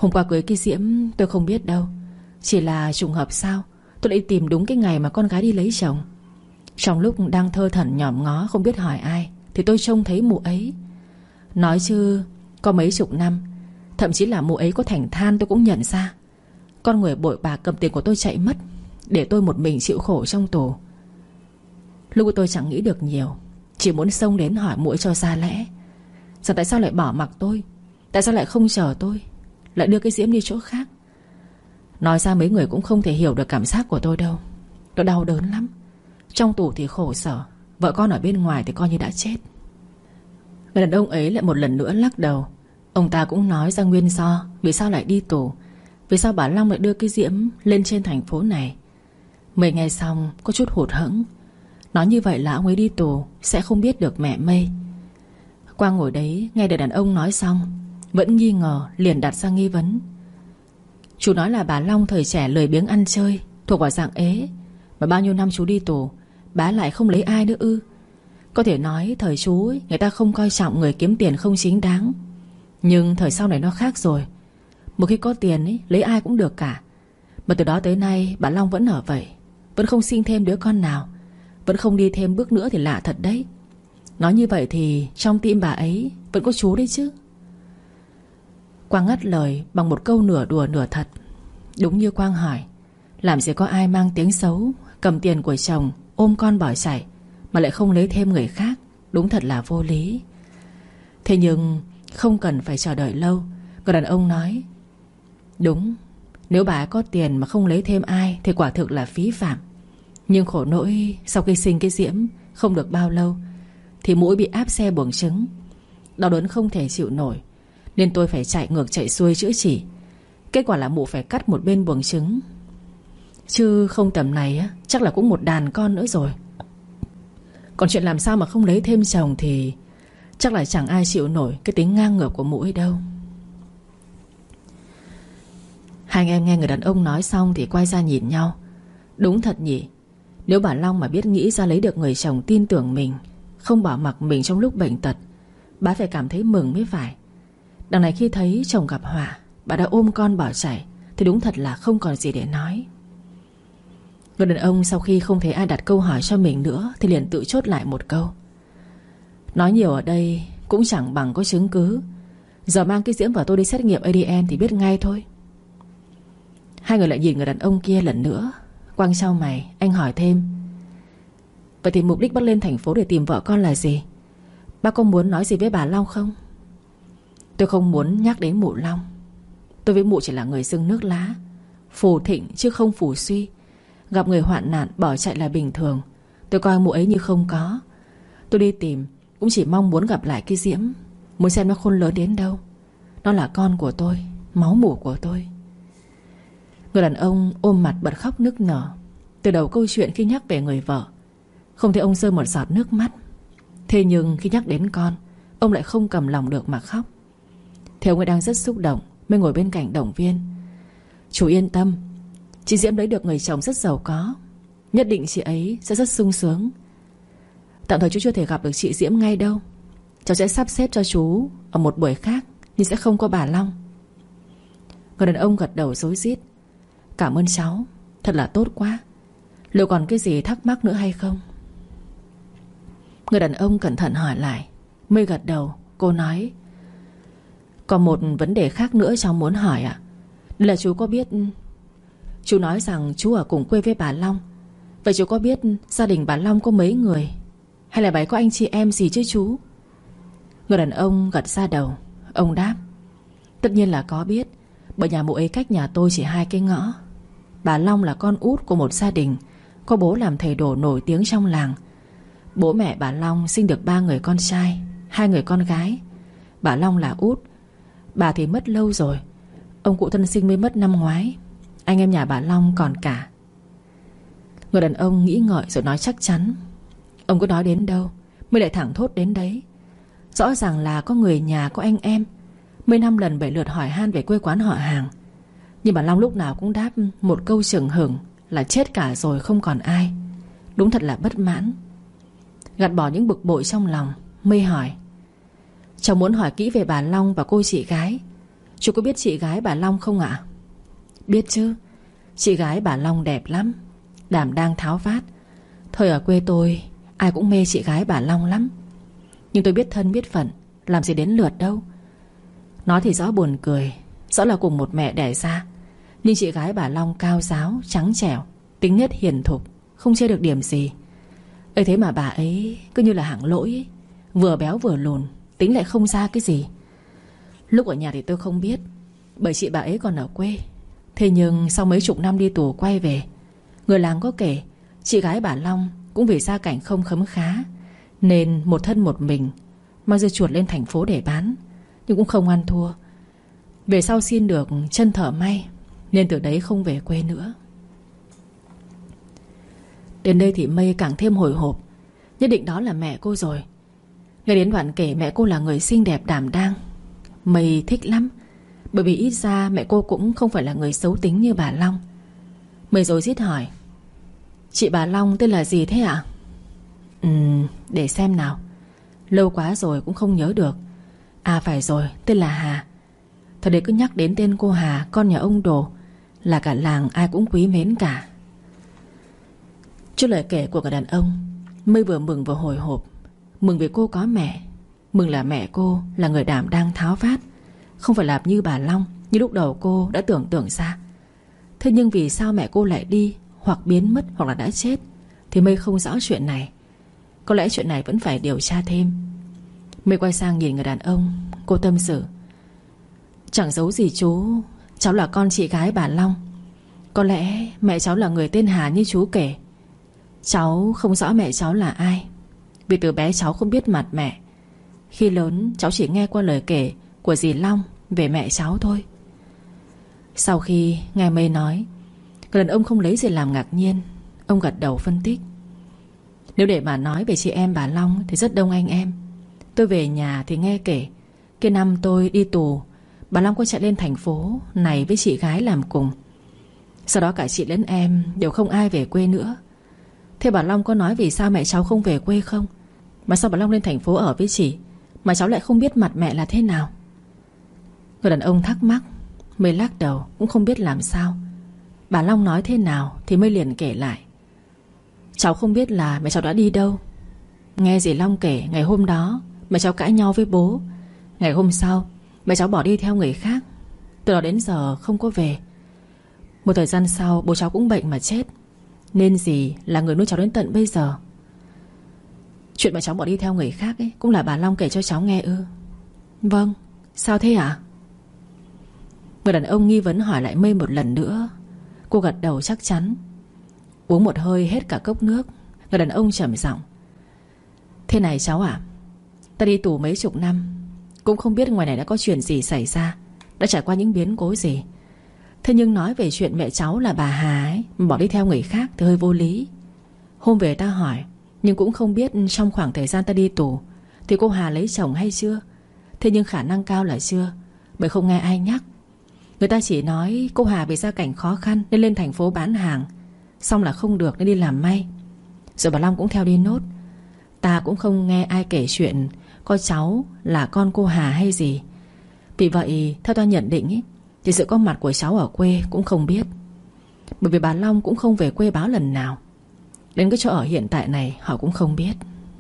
Hôm qua cưới cái Diễm tôi không biết đâu. Chỉ là trùng hợp sao tôi lại tìm đúng cái ngày mà con gái đi lấy chồng. Trong lúc đang thơ thẩn nhòm ngó không biết hỏi ai thì tôi trông thấy mụ ấy. Nói chứ có mấy chục năm, thậm chí là mụ ấy có thành than tôi cũng nhận ra. Con người bội bạc cầm tiền của tôi chạy mất, để tôi một mình chịu khổ trong tù. Lúc tôi chẳng nghĩ được nhiều, chỉ muốn xông đến hỏi mụ ấy cho ra lẽ. Giờ tại sao lại bỏ mặc tôi? Tại sao lại không chờ tôi, lại đưa cái Diễm đi chỗ khác? Nói ra mấy người cũng không thể hiểu được cảm giác của tôi đâu. Tôi đau đớn lắm. Trong tù thì khổ sở, vợ con ở bên ngoài thì coi như đã chết. Người đàn ông ấy lại một lần nữa lắc đầu. Ông ta cũng nói ra nguyên do vì sao lại đi tù, vì sao bà Long lại đưa cái Diễm lên trên thành phố này. Mây nghe xong có chút hụt hẫng. Nói như vậy là ông ấy đi tù sẽ không biết được mẹ Mây. Quang ngồi đấy nghe người đàn ông nói xong, vẫn nghi ngờ, liền đặt ra nghi vấn. Chú nói là bà Long thời trẻ lười biếng ăn chơi, thuộc vào dạng ế, mà bao nhiêu năm chú đi tù bà lại không lấy ai nữa ư? Có thể nói thời chú ấy, người ta không coi trọng người kiếm tiền không chính đáng. Nhưng thời sau này nó khác rồi. Một khi có tiền ấy, lấy ai cũng được cả. Mà từ đó tới nay bà Long vẫn ở vậy, vẫn không sinh thêm đứa con nào, vẫn không đi thêm bước nữa thì lạ thật đấy. Nói như vậy thì trong tim bà ấy vẫn có chú đấy chứ. Quang ngắt lời bằng một câu nửa đùa nửa thật. Đúng như Quang hỏi, làm gì có ai mang tiếng xấu, cầm tiền của chồng, ôm con bỏ chạy, mà lại không lấy thêm người khác. Đúng thật là vô lý. Thế nhưng không cần phải chờ đợi lâu. Người đàn ông nói, đúng, nếu bà ấy có tiền mà không lấy thêm ai thì quả thực là phí phạm. Nhưng khổ nỗi sau khi sinh cái Diễm không được bao lâu thì mũi bị áp xe buồng trứng, đau đớn không thể chịu nổi, nên tôi phải chạy ngược chạy xuôi chữa trị. Kết quả là mụ phải cắt một bên buồng trứng. Chứ không tầm này á, chắc là cũng một đàn con nữa rồi. Còn chuyện làm sao mà không lấy thêm chồng thì chắc là chẳng ai chịu nổi cái tính ngang ngược của mụ ấy đâu. Hai anh em nghe người đàn ông nói xong thì quay ra nhìn nhau. Đúng thật nhỉ. Nếu bà Long mà biết nghĩ ra lấy được người chồng tin tưởng mình, không bỏ mặc mình trong lúc bệnh tật, bà phải cảm thấy mừng mới phải. Đằng này khi thấy chồng gặp họa, bà đã ôm con bỏ chạy thì đúng thật là không còn gì để nói. Người đàn ông sau khi không thấy ai đặt câu hỏi cho mình nữa thì liền tự chốt lại một câu. Nói nhiều ở đây cũng chẳng bằng có chứng cứ. Giờ mang cái Diễm vào tôi đi xét nghiệm ADN thì biết ngay thôi. Hai người lại nhìn người đàn ông kia lần nữa. Quang chau mày, anh hỏi thêm, vậy thì mục đích bác lên thành phố để tìm vợ con là gì? Bác có muốn nói gì với bà Long không? Tôi không muốn nhắc đến mụ Long. Tôi với mụ chỉ là người dưng nước lá, phù thịnh chứ không phù suy. Gặp người hoạn nạn bỏ chạy là bình thường. Tôi coi mụ ấy như không có. Tôi đi tìm cũng chỉ mong muốn gặp lại cái Diễm, muốn xem nó khôn lớn đến đâu. Nó là con của tôi, máu mủ của tôi. Người đàn ông ôm mặt bật khóc nức nở. Từ đầu câu chuyện khi nhắc về người vợ, không thấy ông rơi một giọt nước mắt. Thế nhưng khi nhắc đến con, ông lại không cầm lòng được mà khóc. Thì ông ấy đang rất xúc động mới ngồi bên cạnh động viên. Chú yên tâm, chị Diễm lấy được người chồng rất giàu có, nhất định chị ấy sẽ rất sung sướng. Tạm thời chú chưa thể gặp được chị Diễm ngay đâu. Cháu sẽ sắp xếp cho chú ở một buổi khác, nhưng sẽ không có bà Long. Người đàn ông gật đầu rối rít. Cảm ơn cháu, thật là tốt quá. Liệu còn cái gì thắc mắc nữa hay không? Người đàn ông cẩn thận hỏi lại. Mây gật đầu, cô nói, còn một vấn đề khác nữa cháu muốn hỏi ạ. Đây là chú có biết, chú nói rằng chú ở cùng quê với bà Long. Vậy chú có biết gia đình bà Long có mấy người, hay là bà ấy có anh chị em gì chứ chú? Người đàn ông gật ra đầu. Ông đáp, tất nhiên là có biết, bởi nhà mụ ấy cách nhà tôi chỉ 2 cái ngõ. Bà Long là con út của một gia đình có bố làm thầy đồ nổi tiếng trong làng. Bố mẹ bà Long sinh được 3 người con trai, 2 người con gái. Bà Long là út. Bà thì mất lâu rồi, ông cụ thân sinh mới mất năm ngoái. Anh em nhà bà Long còn cả. Người đàn ông nghĩ ngợi rồi nói chắc chắn. Ông có nói đến đâu mới lại thẳng thốt đến đấy. Rõ ràng là có người nhà, có anh em. Mấy năm lần 7 lượt hỏi han về quê quán họ hàng, nhưng bà Long lúc nào cũng đáp một câu chừng hửng là chết cả rồi, không còn ai. Đúng thật là bất mãn. Gạt bỏ những bực bội trong lòng, Mây hỏi, cháu muốn hỏi kỹ về bà Long và cô chị gái. Chú có biết chị gái bà Long không ạ? Biết chứ. Chị gái bà Long đẹp lắm, đảm đang tháo vát. Thời ở quê tôi ai cũng mê chị gái bà Long lắm. Nhưng tôi biết thân biết phận, làm gì đến lượt đâu. Nói thì rõ buồn cười, rõ là cùng một mẹ đẻ ra, nhưng chị gái bà Long cao ráo, trắng trẻo, tính nết hiền thục, không chê được điểm gì. ấy thế mà bà ấy cứ như là hạng lỗi ấy. Vừa béo vừa lùn, tính lại không ra cái gì. Lúc ở nhà thì tôi không biết, bởi chị bà ấy còn ở quê. Thế nhưng sau mấy chục năm đi tù quay về, người làng có kể chị gái bà Long cũng vì gia cảnh không khấm khá, nên một thân một mình mang dưa chuột lên thành phố để bán, nhưng cũng không ăn thua. Về sau xin được chân thợ may, nên từ đấy không về quê nữa. Đến đây thì Mây càng thêm hồi hộp. Nhất định đó là mẹ cô rồi. Nghe đến đoạn kể mẹ cô là người xinh đẹp đảm đang, Mây thích lắm. Bởi vì ít ra mẹ cô cũng không phải là người xấu tính như bà Long. Mây rối rít hỏi: chị bà Long tên là gì thế ạ? Để xem nào, lâu quá rồi cũng không nhớ được. À phải rồi, tên là Hà. Thật đấy, cứ nhắc đến tên cô Hà, con nhà ông Đồ, là cả làng ai cũng quý mến cả. Trước lời kể của người đàn ông, Mây vừa mừng vừa hồi hộp. Mừng vì cô có mẹ, mừng là mẹ cô là người đảm đang tháo vát, không phải là như bà Long như lúc đầu cô đã tưởng tượng ra. Thế nhưng vì sao mẹ cô lại đi, hoặc biến mất, hoặc là đã chết, thì Mây không rõ chuyện này. Có lẽ chuyện này vẫn phải điều tra thêm. Mây quay sang nhìn người đàn ông, cô tâm sự: chẳng giấu gì chú, cháu là con chị gái bà Long. Có lẽ mẹ cháu là người tên Hà như chú kể. Cháu không rõ mẹ cháu là ai, vì từ bé cháu không biết mặt mẹ. Khi lớn cháu chỉ nghe qua lời kể của dì Long về mẹ cháu thôi. Sau khi nghe Mây nói, người đàn ông không lấy gì làm ngạc nhiên. Ông gật đầu phân tích: nếu để mà nói về chị em bà Long thì rất đông anh em. Tôi về nhà thì nghe kể cái năm tôi đi tù, bà Long có chạy lên thành phố này với chị gái làm cùng. Sau đó cả chị lẫn em đều không ai về quê nữa. Thế bà Long có nói vì sao mẹ cháu không về quê không? Mà sao bà Long lên thành phố ở với chị, mà cháu lại không biết mặt mẹ là thế nào? Người đàn ông thắc mắc. Mây lắc đầu cũng không biết làm sao. Bà Long nói thế nào thì Mây liền kể lại. Cháu không biết là mẹ cháu đã đi đâu. Nghe dì Long kể ngày hôm đó mẹ cháu cãi nhau với bố. Ngày hôm sau mẹ cháu bỏ đi theo người khác. Từ đó đến giờ không có về. Một thời gian sau bố cháu cũng bệnh mà chết, nên dì là người nuôi cháu đến tận bây giờ. Chuyện mẹ cháu bỏ đi theo người khác ấy cũng là bà Long kể cho cháu nghe ư? Vâng. Sao thế ạ? Người đàn ông nghi vấn hỏi lại Mây một lần nữa. Cô gật đầu chắc chắn. Uống một hơi hết cả cốc nước, người đàn ông trầm giọng: thế này cháu ạ, ta đi tù mấy chục năm, cũng không biết ngoài này đã có chuyện gì xảy ra, đã trải qua những biến cố gì. Thế nhưng nói về chuyện mẹ cháu là bà Hà ấy bỏ đi theo người khác thì hơi vô lý. Hôm về ta hỏi, nhưng cũng không biết trong khoảng thời gian ta đi tù thì cô Hà lấy chồng hay chưa. Thế nhưng khả năng cao là chưa, bởi không nghe ai nhắc. Người ta chỉ nói cô Hà vì gia cảnh khó khăn nên lên thành phố bán hàng, xong là không được nên đi làm may. Rồi bà Long cũng theo đi nốt. Ta cũng không nghe ai kể chuyện có cháu là con cô Hà hay gì. Vì vậy theo ta nhận định ý, thì sự có mặt của cháu ở quê cũng không biết. Bởi vì bà Long cũng không về quê báo lần nào. Đến cái chỗ ở hiện tại này họ cũng không biết.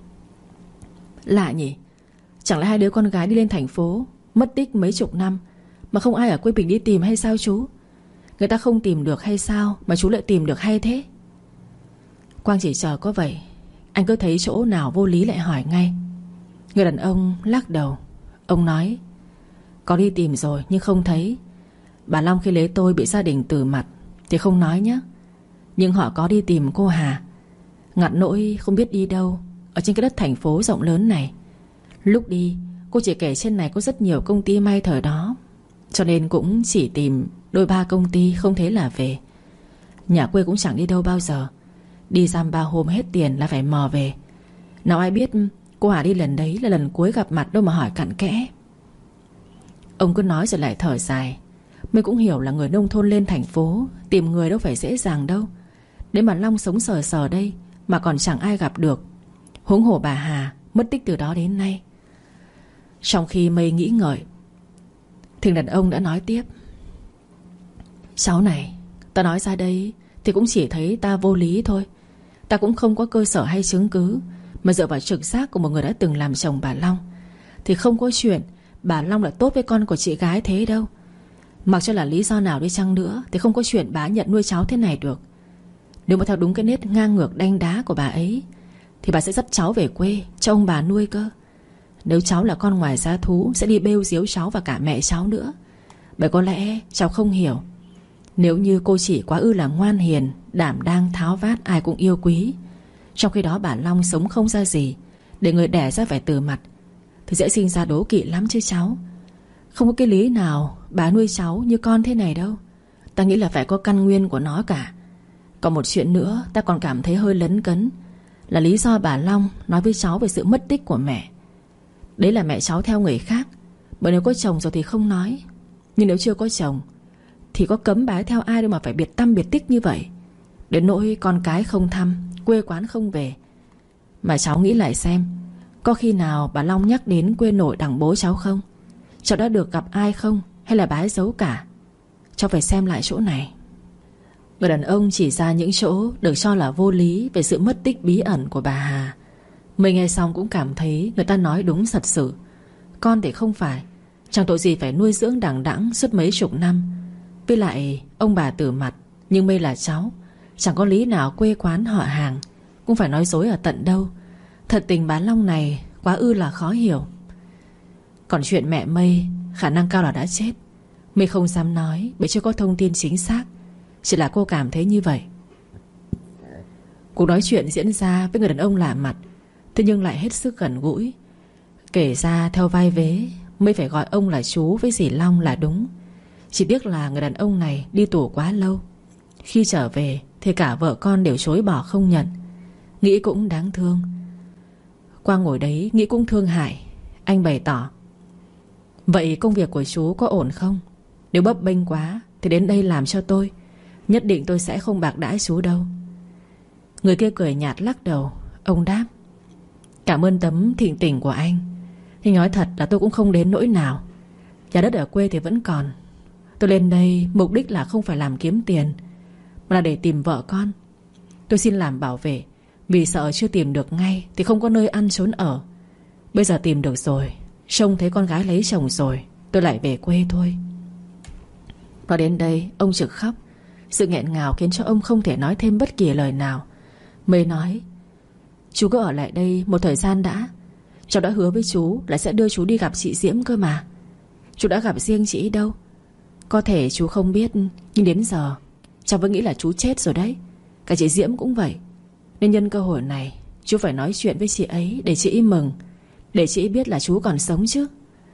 Lạ nhỉ, chẳng lẽ hai đứa con gái đi lên thành phố mất tích mấy chục năm mà không ai ở quê mình đi tìm hay sao chú? Người ta không tìm được hay sao mà chú lại tìm được hay thế? Quang chỉ chờ có vậy. Anh cứ thấy chỗ nào vô lý lại hỏi ngay. Người đàn ông lắc đầu. Ông nói: có đi tìm rồi nhưng không thấy. Bà Long khi lấy tôi bị gia đình từ mặt thì không nói nhé, nhưng họ có đi tìm cô Hà. Ngặt nỗi không biết đi đâu ở trên cái đất thành phố rộng lớn này. Lúc đi cô chỉ kể trên này có rất nhiều công ty may thời đó, cho nên cũng chỉ tìm đôi ba công ty, không thế là về. Nhà quê cũng chẳng đi đâu bao giờ. Đi dăm ba hôm hết tiền là phải mò về. Nào ai biết cô Hà đi lần đấy là lần cuối gặp mặt đâu mà hỏi cặn kẽ. Ông cứ nói rồi lại thở dài. Mình cũng hiểu là người nông thôn lên thành phố tìm người đâu phải dễ dàng đâu. Đến mà Long sống sờ sờ đây mà còn chẳng ai gặp được, huống hồ bà Hà mất tích từ đó đến nay. Trong khi Mây nghĩ ngợi, Thì đàn ông đã nói tiếp: cháu này, ta nói ra đây thì cũng chỉ thấy ta vô lý thôi. Ta cũng không có cơ sở hay chứng cứ, mà dựa vào trực giác của một người đã từng làm chồng bà Long thì không có chuyện bà Long lại tốt với con của chị gái thế đâu. Mặc cho là lý do nào đi chăng nữa thì không có chuyện bà nhận nuôi cháu thế này được. Nếu mà theo đúng cái nết ngang ngược đanh đá của bà ấy thì bà sẽ dắt cháu về quê cho ông bà nuôi cơ. Nếu cháu là con ngoài giá thú sẽ đi bêu díu cháu và cả mẹ cháu nữa. Bởi có lẽ cháu không hiểu, nếu như cô chỉ quá ư là ngoan hiền, đảm đang tháo vát ai cũng yêu quý, trong khi đó bà Long sống không ra gì, để người đẻ ra phải từ mặt, thì sẽ sinh ra đố kỵ lắm chứ cháu. Không có cái lý nào bà nuôi cháu như con thế này đâu. Ta nghĩ là phải có căn nguyên của nó cả. Còn một chuyện nữa ta còn cảm thấy hơi lấn cấn, là lý do bà Long nói với cháu về sự mất tích của mẹ. Đấy là mẹ cháu theo người khác. Bởi nếu có chồng rồi thì không nói, nhưng nếu chưa có chồng thì có cấm bà ấy theo ai đâu mà phải biệt tăm biệt tích như vậy. Đến nỗi con cái không thăm, quê quán không về. Mà cháu nghĩ lại xem, có khi nào bà Long nhắc đến quê nội đằng bố cháu không? Cháu đã được gặp ai không? Hay là bà ấy giấu cả? Cháu phải xem lại chỗ này. Người đàn ông chỉ ra những chỗ được cho là vô lý về sự mất tích bí ẩn của bà Hà. Mình nghe xong cũng cảm thấy người ta nói đúng thật sự. Con thì không phải, chẳng tội gì phải nuôi dưỡng đằng đẵng suốt mấy chục năm. Với lại ông bà từ mặt, nhưng Mây là cháu, chẳng có lý nào quê quán họ hàng cũng phải nói dối ở tận đâu. Thật tình bà Long này quá ư là khó hiểu. Còn chuyện mẹ Mây, khả năng cao là đã chết. Mây không dám nói bởi chưa có thông tin chính xác, chỉ là cô cảm thấy như vậy. Cuộc nói chuyện diễn ra với người đàn ông lạ mặt, thế nhưng lại hết sức gần gũi. Kể ra theo vai vế, Mây phải gọi ông là chú với dì Long là đúng. Chỉ tiếc là người đàn ông này đi tù quá lâu. Khi trở về thì cả vợ con đều chối bỏ không nhận. Nghĩ cũng đáng thương. Quang ngồi đấy nghĩ cũng thương hại. Anh bày tỏ: vậy công việc của chú có ổn không? Nếu bấp bênh quá thì đến đây làm cho tôi. Nhất định tôi sẽ không bạc đãi chú đâu. Người kia cười nhạt lắc đầu. Ông đáp: cảm ơn tấm thịnh tình của anh, nhưng nói thật là tôi cũng không đến nỗi nào. Nhà đất ở quê thì vẫn còn. Tôi lên đây mục đích là không phải làm kiếm tiền, mà là để tìm vợ con. Tôi xin làm bảo vệ, vì sợ chưa tìm được ngay thì không có nơi ăn trốn ở. Bây giờ tìm được rồi, trông thấy con gái lấy chồng rồi, tôi lại về quê thôi. Nói đến đây ông trực khóc. Sự nghẹn ngào khiến cho ông không thể nói thêm bất kỳ lời nào. Mây nói: chú cứ ở lại đây một thời gian đã. Cháu đã hứa với chú là sẽ đưa chú đi gặp chị Diễm cơ mà. Chú đã gặp riêng chị đâu. Có thể chú không biết, nhưng đến giờ cháu vẫn nghĩ là chú chết rồi đấy. Cả chị Diễm cũng vậy. Nên nhân cơ hội này chú phải nói chuyện với chị ấy để chị ấy mừng, để chị ấy biết là chú còn sống chứ.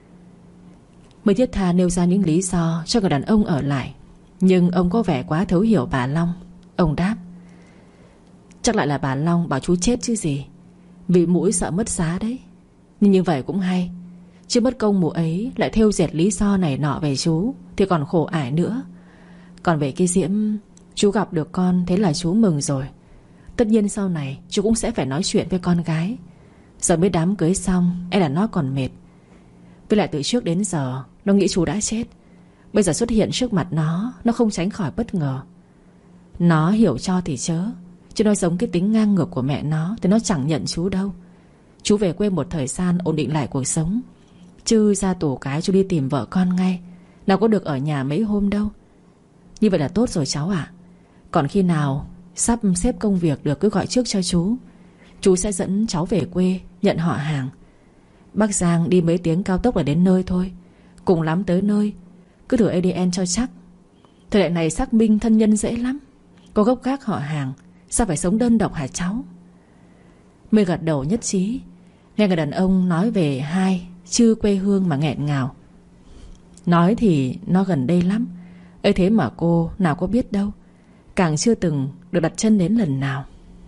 Mới thiết tha nêu ra những lý do cho người đàn ông ở lại, nhưng ông có vẻ quá thấu hiểu bà Long. Ông đáp: chắc lại là bà Long bảo chú chết chứ gì, vì mũi sợ mất giá đấy. Nhưng như vậy cũng hay, chứ mất công mụ ấy lại thêu dệt lý do này nọ về chú thì còn khổ ải nữa. Còn về cái Diễm, chú gặp được con thế là chú mừng rồi. Tất nhiên sau này chú cũng sẽ phải nói chuyện với con gái. Giờ mới đám cưới xong, e là nó còn mệt. Với lại từ trước đến giờ nó nghĩ chú đã chết. Bây giờ xuất hiện trước mặt nó không tránh khỏi bất ngờ. Nó hiểu cho thì chớ, chứ nó giống cái tính ngang ngược của mẹ nó thì nó chẳng nhận chú đâu. Chú về quê một thời gian ổn định lại cuộc sống, chứ ra tù cái chú đi tìm vợ con ngay, nào có được ở nhà mấy hôm đâu. Như vậy là tốt rồi cháu ạ. Còn khi nào sắp xếp công việc được cứ gọi trước cho chú. Chú sẽ dẫn cháu về quê nhận họ hàng. Bắc Giang đi mấy tiếng cao tốc là đến nơi thôi. Cùng lắm tới nơi cứ thử ADN cho chắc. Thời đại này xác minh thân nhân dễ lắm. Có gốc gác họ hàng, sao phải sống đơn độc hả cháu? Mới gật đầu nhất trí. Nghe người đàn ông nói về hai chư quê hương mà nghẹn ngào. Nói thì nó gần đây lắm, ấy thế mà cô nào có biết đâu. Càng chưa từng được đặt chân đến lần nào.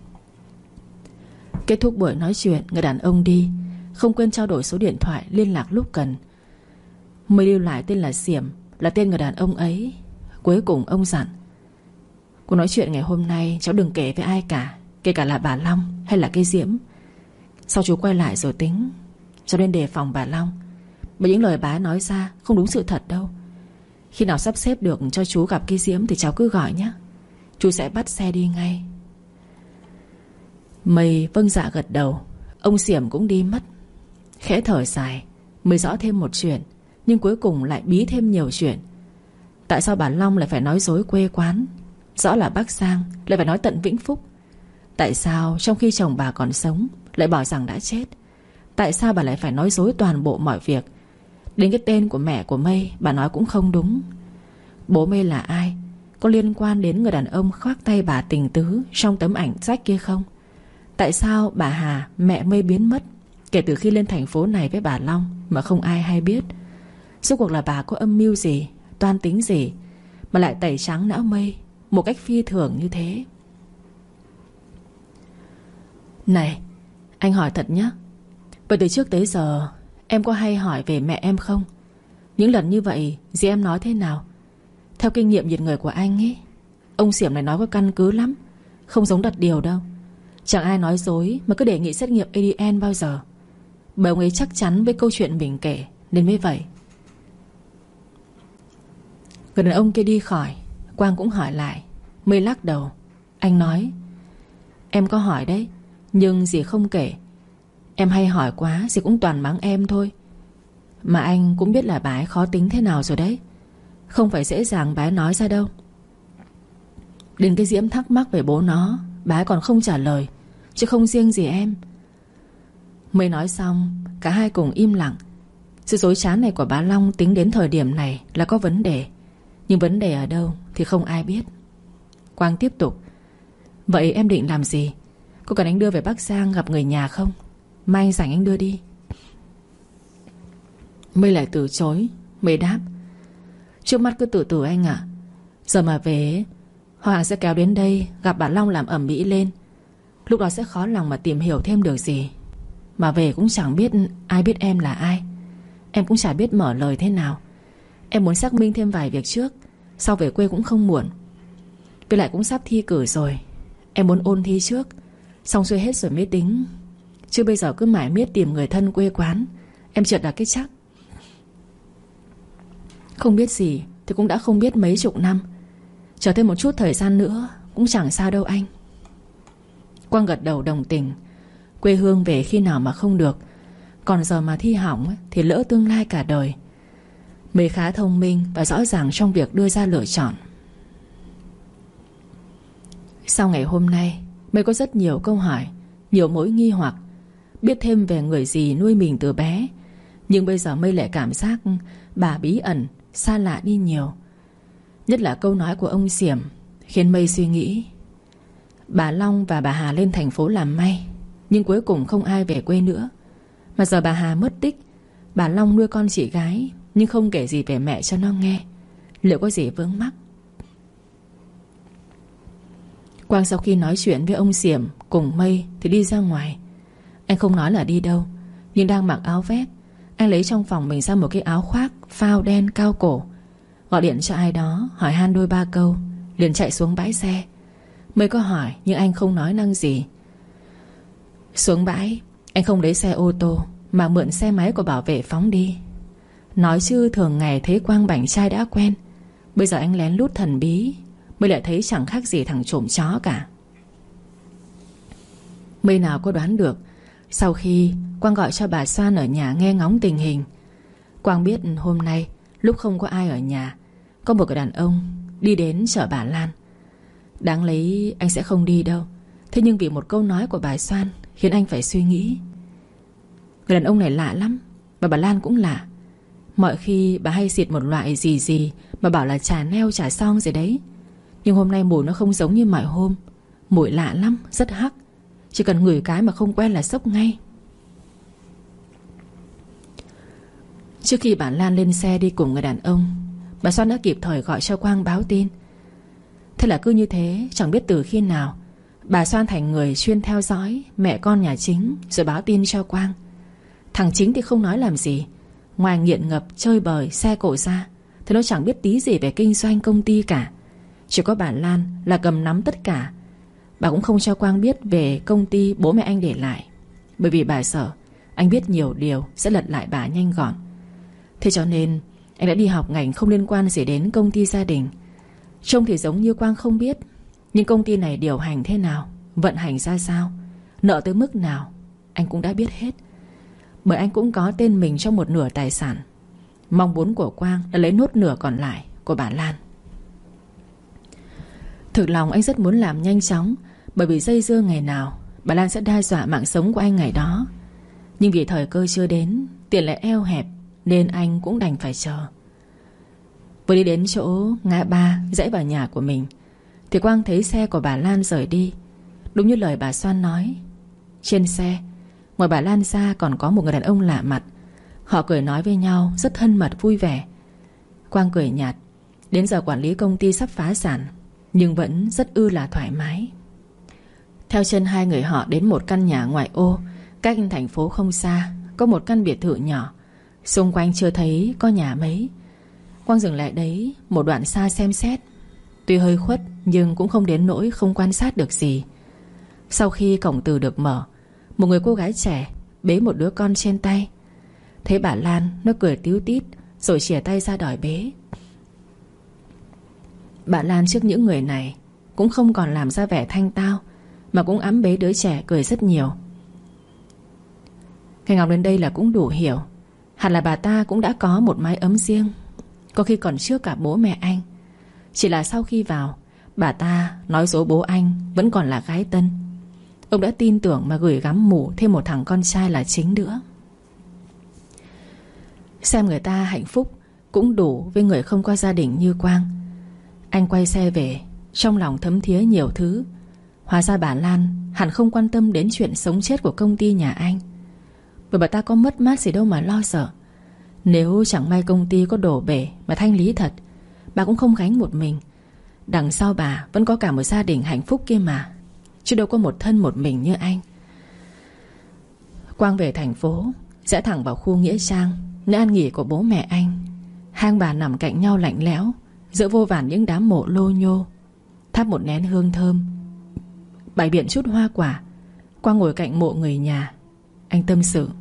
Kết thúc buổi nói chuyện, người đàn ông đi, không quên trao đổi số điện thoại liên lạc lúc cần. Mới lưu lại tên là Xiểm, là tên người đàn ông ấy. Cuối cùng ông dặn: cuộc nói chuyện ngày hôm nay cháu đừng kể với ai cả, kể cả là bà Long hay là cái Diễm. Sau chú quay lại rồi tính. Cháu nên đề phòng bà Long. bởi những lời bà nói ra không đúng sự thật đâu. Khi nào sắp xếp được cho chú gặp cái Diễm thì cháu cứ gọi nhé. Chú sẽ bắt xe đi ngay. Mây vâng dạ gật đầu. Ông Xiểm cũng đi mất. Khẽ thở dài, mới rõ thêm một chuyện, nhưng cuối cùng lại bí thêm nhiều chuyện. Tại sao bà Long lại phải nói dối quê quán? Rõ là Bắc Giang lại phải nói tận Vĩnh Phúc. Tại sao trong khi chồng bà còn sống lại bảo rằng đã chết? Tại sao bà lại phải nói dối toàn bộ mọi việc? Đến cái tên của mẹ của Mây bà nói cũng không đúng. Bố Mây là ai? Có liên quan đến người đàn ông khoác tay bà tình tứ trong tấm ảnh rách kia không? Tại sao bà Hà, mẹ Mây biến mất kể từ khi lên thành phố này với bà Long mà không ai hay biết? Rốt cuộc là bà có âm mưu gì, toan tính gì mà lại tẩy trắng não Mây một cách phi thường như thế? Này, anh hỏi thật nhé. Vậy từ trước tới giờ em có hay hỏi về mẹ em không? Những lần như vậy dì em nói thế nào? Theo kinh nghiệm nhiệt người của anh ấy, ông Xiểm này nói có căn cứ lắm, không giống đặt điều đâu. Chẳng ai nói dối mà cứ đề nghị xét nghiệm ADN bao giờ. Bởi ông ấy chắc chắn với câu chuyện mình kể nên mới vậy. Người đàn ông kia đi khỏi, Quang cũng hỏi lại. Mây lắc đầu. Anh nói: em có hỏi đấy, nhưng dì không kể. Em hay hỏi quá, dì cũng toàn mắng em thôi. Mà anh cũng biết là bà ấy khó tính thế nào rồi đấy. Không phải dễ dàng bà ấy nói ra đâu. Đến cái Diễm thắc mắc về bố nó, bà ấy còn không trả lời, chứ không riêng gì em. Mới nói xong, cả hai cùng im lặng. Sự dối trá này của bà Long tính đến thời điểm này là có vấn đề, nhưng vấn đề ở đâu thì không ai biết. Quang tiếp tục: vậy em định làm gì? Có cần anh đưa về Bắc Giang gặp người nhà không? Mai anh rảnh anh đưa đi. Mây lại từ chối. Mây đáp: trước mắt cứ từ từ anh ạ. Giờ mà về, Hoàng sẽ kéo đến đây gặp bà Long làm ầm ĩ lên. Lúc đó sẽ khó lòng mà tìm hiểu thêm được gì. Mà về cũng chẳng biết ai biết em là ai. Em cũng chả biết mở lời thế nào. Em muốn xác minh thêm vài việc trước, sau về quê cũng không muộn. Với lại cũng sắp thi cử rồi. Em muốn ôn thi trước, xong xuôi hết rồi mới tính. Chứ bây giờ cứ mải miết tìm người thân quê quán, em trượt là cái chắc. Không biết gì thì cũng đã không biết mấy chục năm. Chờ thêm một chút thời gian nữa cũng chẳng sao đâu anh. Quang gật đầu đồng tình. Quê hương về khi nào mà không được. Còn giờ mà thi hỏng thì lỡ tương lai cả đời. Mây khá thông minh và rõ ràng trong việc đưa ra lựa chọn. Sau ngày hôm nay, Mây có rất nhiều câu hỏi, nhiều mối nghi hoặc. Biết thêm về người dì nuôi mình từ bé. Nhưng bây giờ Mây lại cảm giác bà bí ẩn, xa lạ đi nhiều. Nhất là câu nói của ông Xiểm khiến Mây suy nghĩ. Bà Long và bà Hà lên thành phố làm may, nhưng cuối cùng không ai về quê nữa. Mà giờ bà Hà mất tích, bà Long nuôi con chị gái nhưng không kể gì về mẹ cho nó nghe. Liệu có gì vướng mắc? Quang sau khi nói chuyện với ông Xiểm cùng Mây thì đi ra ngoài. Anh không nói là đi đâu, nhưng đang mặc áo vest, anh lấy trong phòng mình ra một cái áo khoác phao đen cao cổ, gọi điện cho ai đó hỏi han đôi ba câu, liền chạy xuống bãi xe. Mây có hỏi nhưng anh không nói năng gì. Xuống bãi, anh không lấy xe ô tô mà mượn xe máy của bảo vệ phóng đi. Nói chứ thường ngày thấy Quang bảnh trai đã quen, bây giờ anh lén lút thần bí, Mây lại thấy chẳng khác gì thằng trộm chó cả. Mây nào có đoán được, sau khi Quang gọi cho bà Soan ở nhà nghe ngóng tình hình, Quang biết hôm nay lúc không có ai ở nhà, có một người đàn ông đi đến chở bà Lan. Đáng lấy anh sẽ không đi đâu, thế nhưng vì một câu nói của bà Soan khiến anh phải suy nghĩ. Người đàn ông này lạ lắm, và bà Lan cũng lạ. Mọi khi bà hay xịt một loại gì mà bảo là trà neo trà son gì đấy, nhưng hôm nay mùi nó không giống như mọi hôm. Mùi lạ lắm, rất hắc, chỉ cần ngửi cái mà không quen là sốc ngay. Trước khi bà Lan lên xe đi cùng người đàn ông, bà Soan đã kịp thời gọi cho Quang báo tin. Thế là cứ như thế, chẳng biết từ khi nào bà Soan thành người chuyên theo dõi mẹ con nhà Chính rồi báo tin cho Quang. Thằng Chính thì không nói làm gì, ngoài nghiện ngập, chơi bời, xe cộ ra thì nó chẳng biết tí gì về kinh doanh công ty cả. Chỉ có bà Lan là cầm nắm tất cả. Bà cũng không cho Quang biết về công ty bố mẹ anh để lại, bởi vì bà sợ anh biết nhiều điều sẽ lật lại bà nhanh gọn. Thế cho nên anh đã đi học ngành không liên quan gì đến công ty gia đình. Trông thì giống như Quang không biết, nhưng công ty này điều hành thế nào, vận hành ra sao, nợ tới mức nào, anh cũng đã biết hết. Bởi anh cũng có tên mình trong một nửa tài sản. Mong muốn của Quang là lấy nốt nửa còn lại của bà Lan. Thực lòng anh rất muốn làm nhanh chóng, bởi vì dây dưa ngày nào bà Lan sẽ đe dọa mạng sống của anh ngày đó. Nhưng vì thời cơ chưa đến, tiền lại eo hẹp, nên anh cũng đành phải chờ. Vừa đi đến chỗ ngã ba rẽ vào nhà của mình thì Quang thấy xe của bà Lan rời đi. Đúng như lời bà Soan nói, trên xe ngoài bà Lan ra còn có một người đàn ông lạ mặt. Họ cười nói với nhau rất thân mật vui vẻ. Quang cười nhạt. Đến giờ quản lý công ty sắp phá sản, nhưng vẫn rất là thoải mái. Theo chân hai người họ đến một căn nhà ngoại ô, cách thành phố không xa, có một căn biệt thự nhỏ. Xung quanh chưa thấy có nhà mấy. Quang dừng lại đấy một đoạn xa xem xét. Tuy hơi khuất nhưng cũng không đến nỗi không quan sát được gì. Sau khi cổng từ được mở, một người cô gái trẻ bế một đứa con trên tay. Thấy bà Lan, nó cười tíu tít rồi chìa tay ra đòi bế. Bà Lan trước những người này cũng không còn làm ra vẻ thanh tao, mà cũng ẵm bế đứa trẻ cười rất nhiều. Ngày Ngọc đến đây là cũng đủ hiểu, hẳn là bà ta cũng đã có một mái ấm riêng, có khi còn trước cả bố mẹ anh. Chỉ là sau khi vào, bà ta nói dối bố anh vẫn còn là gái tân. Ông đã tin tưởng mà gửi gắm mủ thêm một thằng con trai là chính nữa. Xem người ta hạnh phúc cũng đủ với người không có gia đình như Quang. Anh quay xe về, trong lòng thấm thía nhiều thứ. Hóa ra bà Lan hẳn không quan tâm đến chuyện sống chết của công ty nhà anh, bởi bà ta có mất mát gì đâu mà lo sợ. Nếu chẳng may công ty có đổ bể mà thanh lý thật, bà cũng không gánh một mình. Đằng sau bà vẫn có cả một gia đình hạnh phúc kia mà, chứ đâu có một thân một mình như anh. Quang về thành phố, rẽ thẳng vào khu nghĩa trang, nơi an nghỉ của bố mẹ anh. Hai bà nằm cạnh nhau lạnh lẽo, giữa vô vàn những đám mộ lô nhô. Thắp một nén hương thơm, bày biện chút hoa quả. Quang ngồi cạnh mộ người nhà. Anh tâm sự: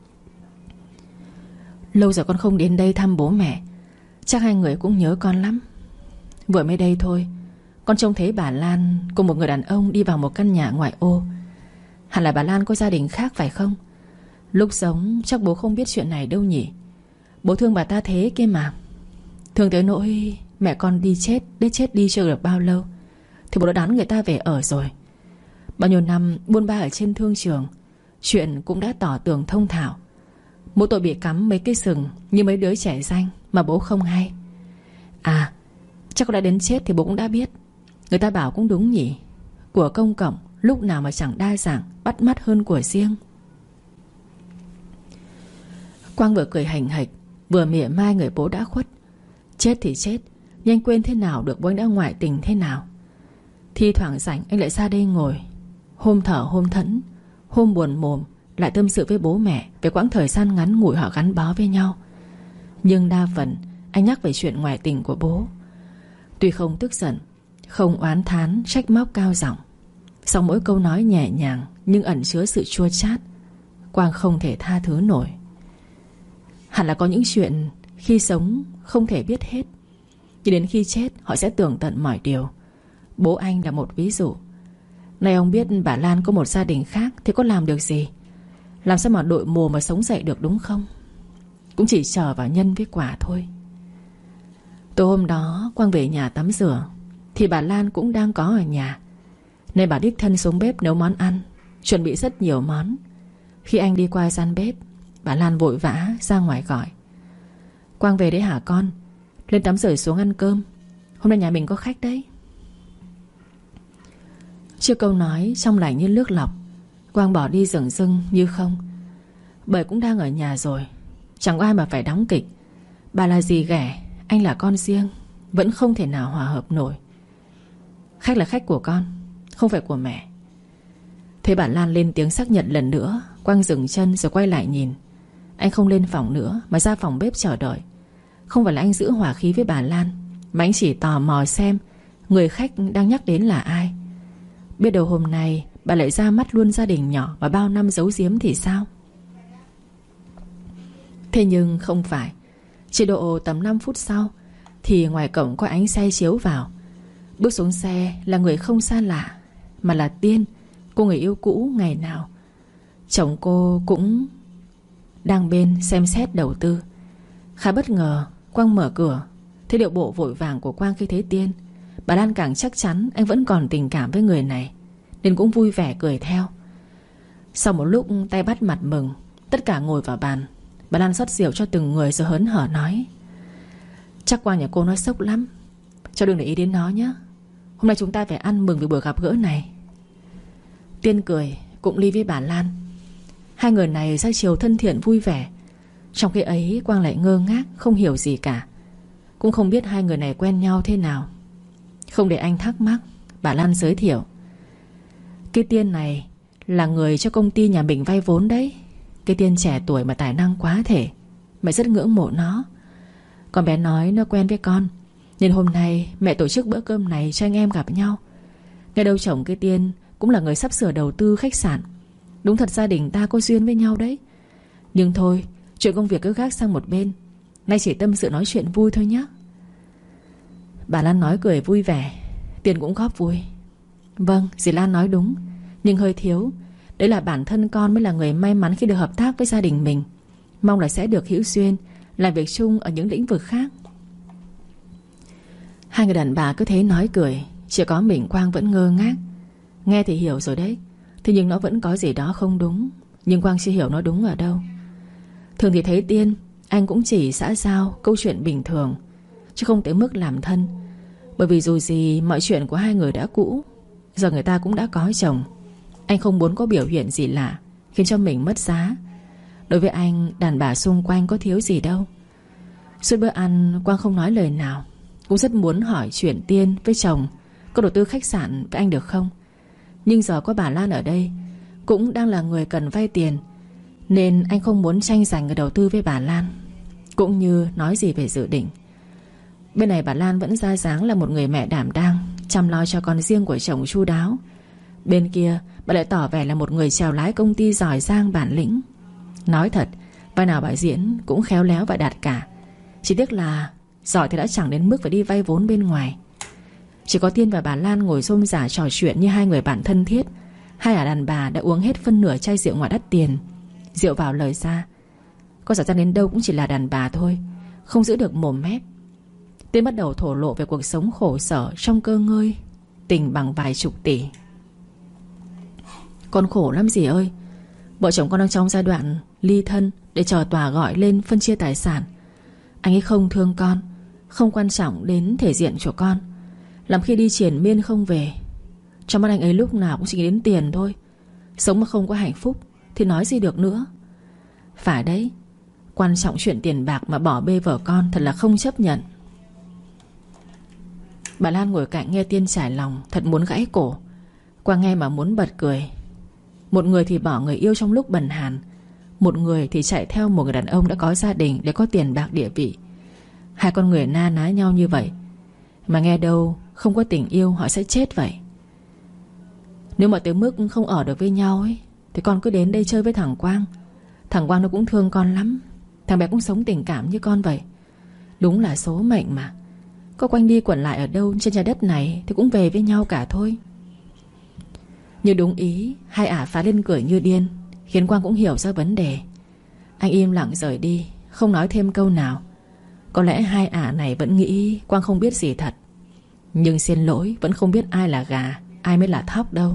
lâu giờ con không đến đây thăm bố mẹ, chắc hai người cũng nhớ con lắm. Vừa mới đây thôi, con trông thấy bà Lan cùng một người đàn ông đi vào một căn nhà ngoại ô. Hẳn là bà Lan có gia đình khác phải không? Lúc sống chắc bố không biết chuyện này đâu nhỉ. Bố thương bà ta thế kia mà. Thương tới nỗi mẹ con đi chết, đến chết đi chưa được bao lâu thì bố đã đón người ta về ở rồi. Bao nhiêu năm buôn ba ở trên thương trường, chuyện cũng đã tỏ tường thông thạo. Mỗi tội bị cắm mấy cái sừng như mấy đứa trẻ danh mà bố không hay. À, chắc có đã đến chết thì bố cũng đã biết. Người ta bảo cũng đúng nhỉ, của công cộng lúc nào mà chẳng đa dạng bắt mắt hơn của riêng. Quang vừa cười hành hạch, vừa mỉa mai người bố đã khuất. Chết thì chết, nhưng anh quên thế nào được bố anh đã ngoại tình thế nào. Thi thoảng rảnh anh lại ra đây ngồi, hôm thở hôm thẫn, hôm buồn mồm lại tâm sự với bố mẹ về quãng thời gian ngắn ngủi họ gắn bó với nhau. Nhưng đa phần anh nhắc về chuyện ngoại tình của bố. Tuy không tức giận, không oán thán trách móc cao giọng, song mỗi câu nói nhẹ nhàng nhưng ẩn chứa sự chua chát. Quang không thể tha thứ nổi. Hẳn là có những chuyện khi sống không thể biết hết, nhưng đến khi chết họ sẽ tường tận mọi điều. Bố anh là một ví dụ. Nay ông biết bà Lan có một gia đình khác thì có làm được gì? Làm sao mà đội mồ mà sống dậy được, đúng không? Cũng chỉ chờ vào nhân với quả thôi. Tối hôm đó Quang về nhà tắm rửa thì bà Lan cũng đang có ở nhà, nên bà đích thân xuống bếp nấu món ăn, chuẩn bị rất nhiều món. Khi anh đi qua gian bếp, bà Lan vội vã ra ngoài gọi: Quang về đấy hả con? Lên tắm rửa xuống ăn cơm, hôm nay nhà mình có khách đấy. Chưa câu nói trong lành như nước lọc, Quang bỏ đi dửng dưng như không. Bởi cũng đang ở nhà rồi, chẳng có ai mà phải đóng kịch. Bà là dì ghẻ, anh là con riêng, vẫn không thể nào hòa hợp nổi. Khách là khách của con, không phải của mẹ. Thấy bà Lan lên tiếng xác nhận lần nữa, Quang dừng chân rồi quay lại nhìn. Anh không lên phòng nữa mà ra phòng bếp chờ đợi. Không phải là anh giữ hòa khí với bà Lan, mà anh chỉ tò mò xem người khách đang nhắc đến là ai. Biết đâu hôm nay bà lại ra mắt luôn gia đình nhỏ mà bao năm giấu giếm thì sao? Thế nhưng không phải. Chỉ độ tầm 5 phút sau thì ngoài cổng có ánh xe chiếu vào. Bước xuống xe là người không xa lạ, mà là Tiên, cô người yêu cũ ngày nào. Chồng cô cũng đang bên xem xét đầu tư. Khá bất ngờ, Quang mở cửa. Thấy điệu bộ vội vàng của Quang khi thấy Tiên, bà Lan càng chắc chắn anh vẫn còn tình cảm với người này, nên cũng vui vẻ cười theo. Sau một lúc tay bắt mặt mừng, tất cả ngồi vào bàn. Bà Lan rót rượu cho từng người rồi hớn hở nói: Chắc Quang nhà cô nói sốc lắm, cho đừng để ý đến nó nhé. Hôm nay chúng ta phải ăn mừng vì buổi gặp gỡ này. Tiên cười cũng ly với bà Lan. Hai người này ra chiều thân thiện vui vẻ. Trong khi ấy Quang lại ngơ ngác, không hiểu gì cả. Cũng không biết hai người này quen nhau thế nào. Không để anh thắc mắc, bà Lan giới thiệu: Cái Tiên này là người cho công ty nhà mình vay vốn đấy. Cái Tiên trẻ tuổi mà tài năng quá thể, mẹ rất ngưỡng mộ nó. Con bé nói nó quen với con, nên hôm nay mẹ tổ chức bữa cơm này cho anh em gặp nhau. Nghe đâu chồng cái Tiên cũng là người sắp sửa đầu tư khách sạn. Đúng thật gia đình ta có duyên với nhau đấy. Nhưng thôi, chuyện công việc cứ gác sang một bên, nay chỉ tâm sự nói chuyện vui thôi nhé. Bà Lan nói cười vui vẻ. Tiên cũng góp vui: Vâng, dì Lan nói đúng, nhưng hơi thiếu. Đấy là bản thân con mới là người may mắn khi được hợp tác với gia đình mình. Mong là sẽ được hữu duyên làm việc chung ở những lĩnh vực khác. Hai người đàn bà cứ thế nói cười. Chỉ có mình Quang vẫn ngơ ngác. Nghe thì hiểu rồi đấy, thế nhưng nó vẫn có gì đó không đúng. Nhưng Quang chưa hiểu nó đúng ở đâu. Thường thì thấy Tiên, anh cũng chỉ xã giao câu chuyện bình thường, chứ không tới mức làm thân. Bởi vì dù gì mọi chuyện của hai người đã cũ. Giờ người ta cũng đã có chồng. Anh không muốn có biểu hiện gì lạ khiến cho mình mất giá. Đối với anh, đàn bà xung quanh có thiếu gì đâu. Suốt bữa ăn Quang không nói lời nào. Cũng rất muốn hỏi chuyện Tiên với chồng có đầu tư khách sạn với anh được không. Nhưng giờ có bà Lan ở đây, cũng đang là người cần vay tiền, nên anh không muốn tranh giành người đầu tư với bà Lan, cũng như nói gì về dự định. Bên này bà Lan vẫn ra dáng là một người mẹ đảm đang, chăm lo cho con riêng của chồng chu đáo. Bên kia bà lại tỏ vẻ là một người chèo lái công ty giỏi giang bản lĩnh. Nói thật, vai nào bà diễn cũng khéo léo và đạt cả. Chỉ tiếc là giỏi thì đã chẳng đến mức phải đi vay vốn bên ngoài. Chỉ có Tiên và bà Lan ngồi rôm rả trò chuyện như hai người bạn thân thiết. Hai ả đàn bà đã uống hết phân nửa chai rượu ngoại đắt tiền. Rượu vào lời ra, có giả ra đến đâu cũng chỉ là đàn bà thôi, không giữ được mồm mép. Tiên bắt đầu thổ lộ về cuộc sống khổ sở trong cơ ngơi, tình bằng vài chục tỷ. Con khổ lắm dì ơi. Vợ chồng con đang trong giai đoạn ly thân để chờ tòa gọi lên phân chia tài sản. Anh ấy không thương con, không quan trọng đến thể diện của con, làm khi đi triền miên không về. Trong mắt anh ấy lúc nào cũng chỉ nghĩ đến tiền thôi. Sống mà không có hạnh phúc thì nói gì được nữa. Phải đấy, quan trọng chuyện tiền bạc mà bỏ bê vợ con thật là không chấp nhận. Bà Lan ngồi cạnh nghe Tiên trải lòng, thật muốn gãy cổ. Qua nghe mà muốn bật cười. Một người thì bỏ người yêu trong lúc bần hàn, một người thì chạy theo một người đàn ông đã có gia đình để có tiền bạc địa vị. Hai con người na ná nhau như vậy, mà nghe đâu không có tình yêu họ sẽ chết vậy. Nếu mà tới mức không ở được với nhau ấy, thì con cứ đến đây chơi với thằng Quang. Thằng Quang nó cũng thương con lắm. Thằng bé cũng sống tình cảm như con vậy. Đúng là số mệnh mà. Có quanh đi quẩn lại ở đâu trên trái đất này thì cũng về với nhau cả thôi. Như đúng ý, hai ả phá lên cười như điên, khiến Quang cũng hiểu ra vấn đề. Anh im lặng rời đi, không nói thêm câu nào. Có lẽ hai ả này vẫn nghĩ Quang không biết gì thật. Nhưng xin lỗi, vẫn không biết ai là gà, ai mới là thóc đâu.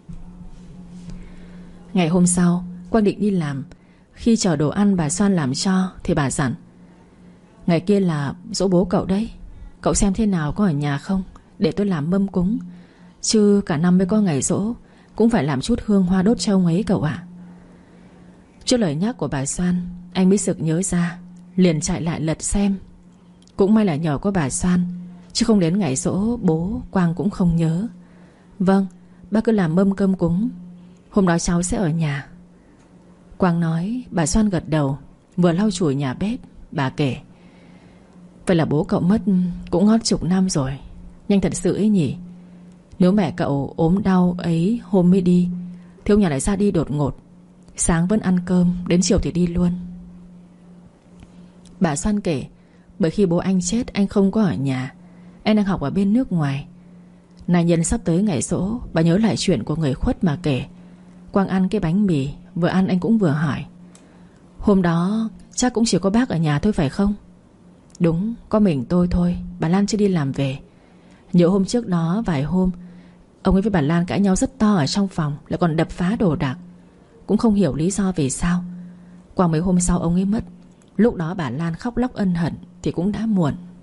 Ngày hôm sau, Quang định đi làm. Khi chờ đồ ăn bà Soan làm cho thì bà dặn: Ngày kia là giỗ bố cậu đấy, cậu xem thế nào có ở nhà không, để tôi làm mâm cúng. Chứ cả năm mới có ngày giỗ, cũng phải làm chút hương hoa đốt cho ông ấy cậu ạ. Trước lời nhắc của bà Soan, anh mới sực nhớ ra, liền chạy lại lật xem. Cũng may là nhờ có bà Soan, chứ không đến ngày giỗ bố Quang cũng không nhớ. Vâng, bác cứ làm mâm cơm cúng, hôm đó cháu sẽ ở nhà. Quang nói. Bà Soan gật đầu, vừa lau chùi nhà bếp. Bà kể: Vậy là bố cậu mất cũng ngót chục năm rồi. Nhanh thật sự ấy nhỉ. Nếu mẹ cậu ốm đau ấy hôm mới đi, thì ông nhà lại ra đi đột ngột. Sáng vẫn ăn cơm, đến chiều thì đi luôn. Bà Soan kể Bởi khi bố anh chết anh không có ở nhà. Anh đang học ở bên nước ngoài. Này nhân sắp tới ngày giỗ, bà nhớ lại chuyện của người khuất mà kể. Quang ăn cái bánh mì, vừa ăn anh cũng vừa hỏi: hôm đó chắc cũng chỉ có bác ở nhà thôi phải không? Đúng, có mình tôi thôi. Bà Lan chưa đi làm về. Nhớ hôm trước đó vài hôm ông ấy với bà Lan cãi nhau rất to ở trong phòng, lại còn đập phá đồ đạc. Cũng không hiểu lý do vì sao. Qua mấy hôm sau ông ấy mất. Lúc đó bà Lan khóc lóc ân hận thì cũng đã muộn.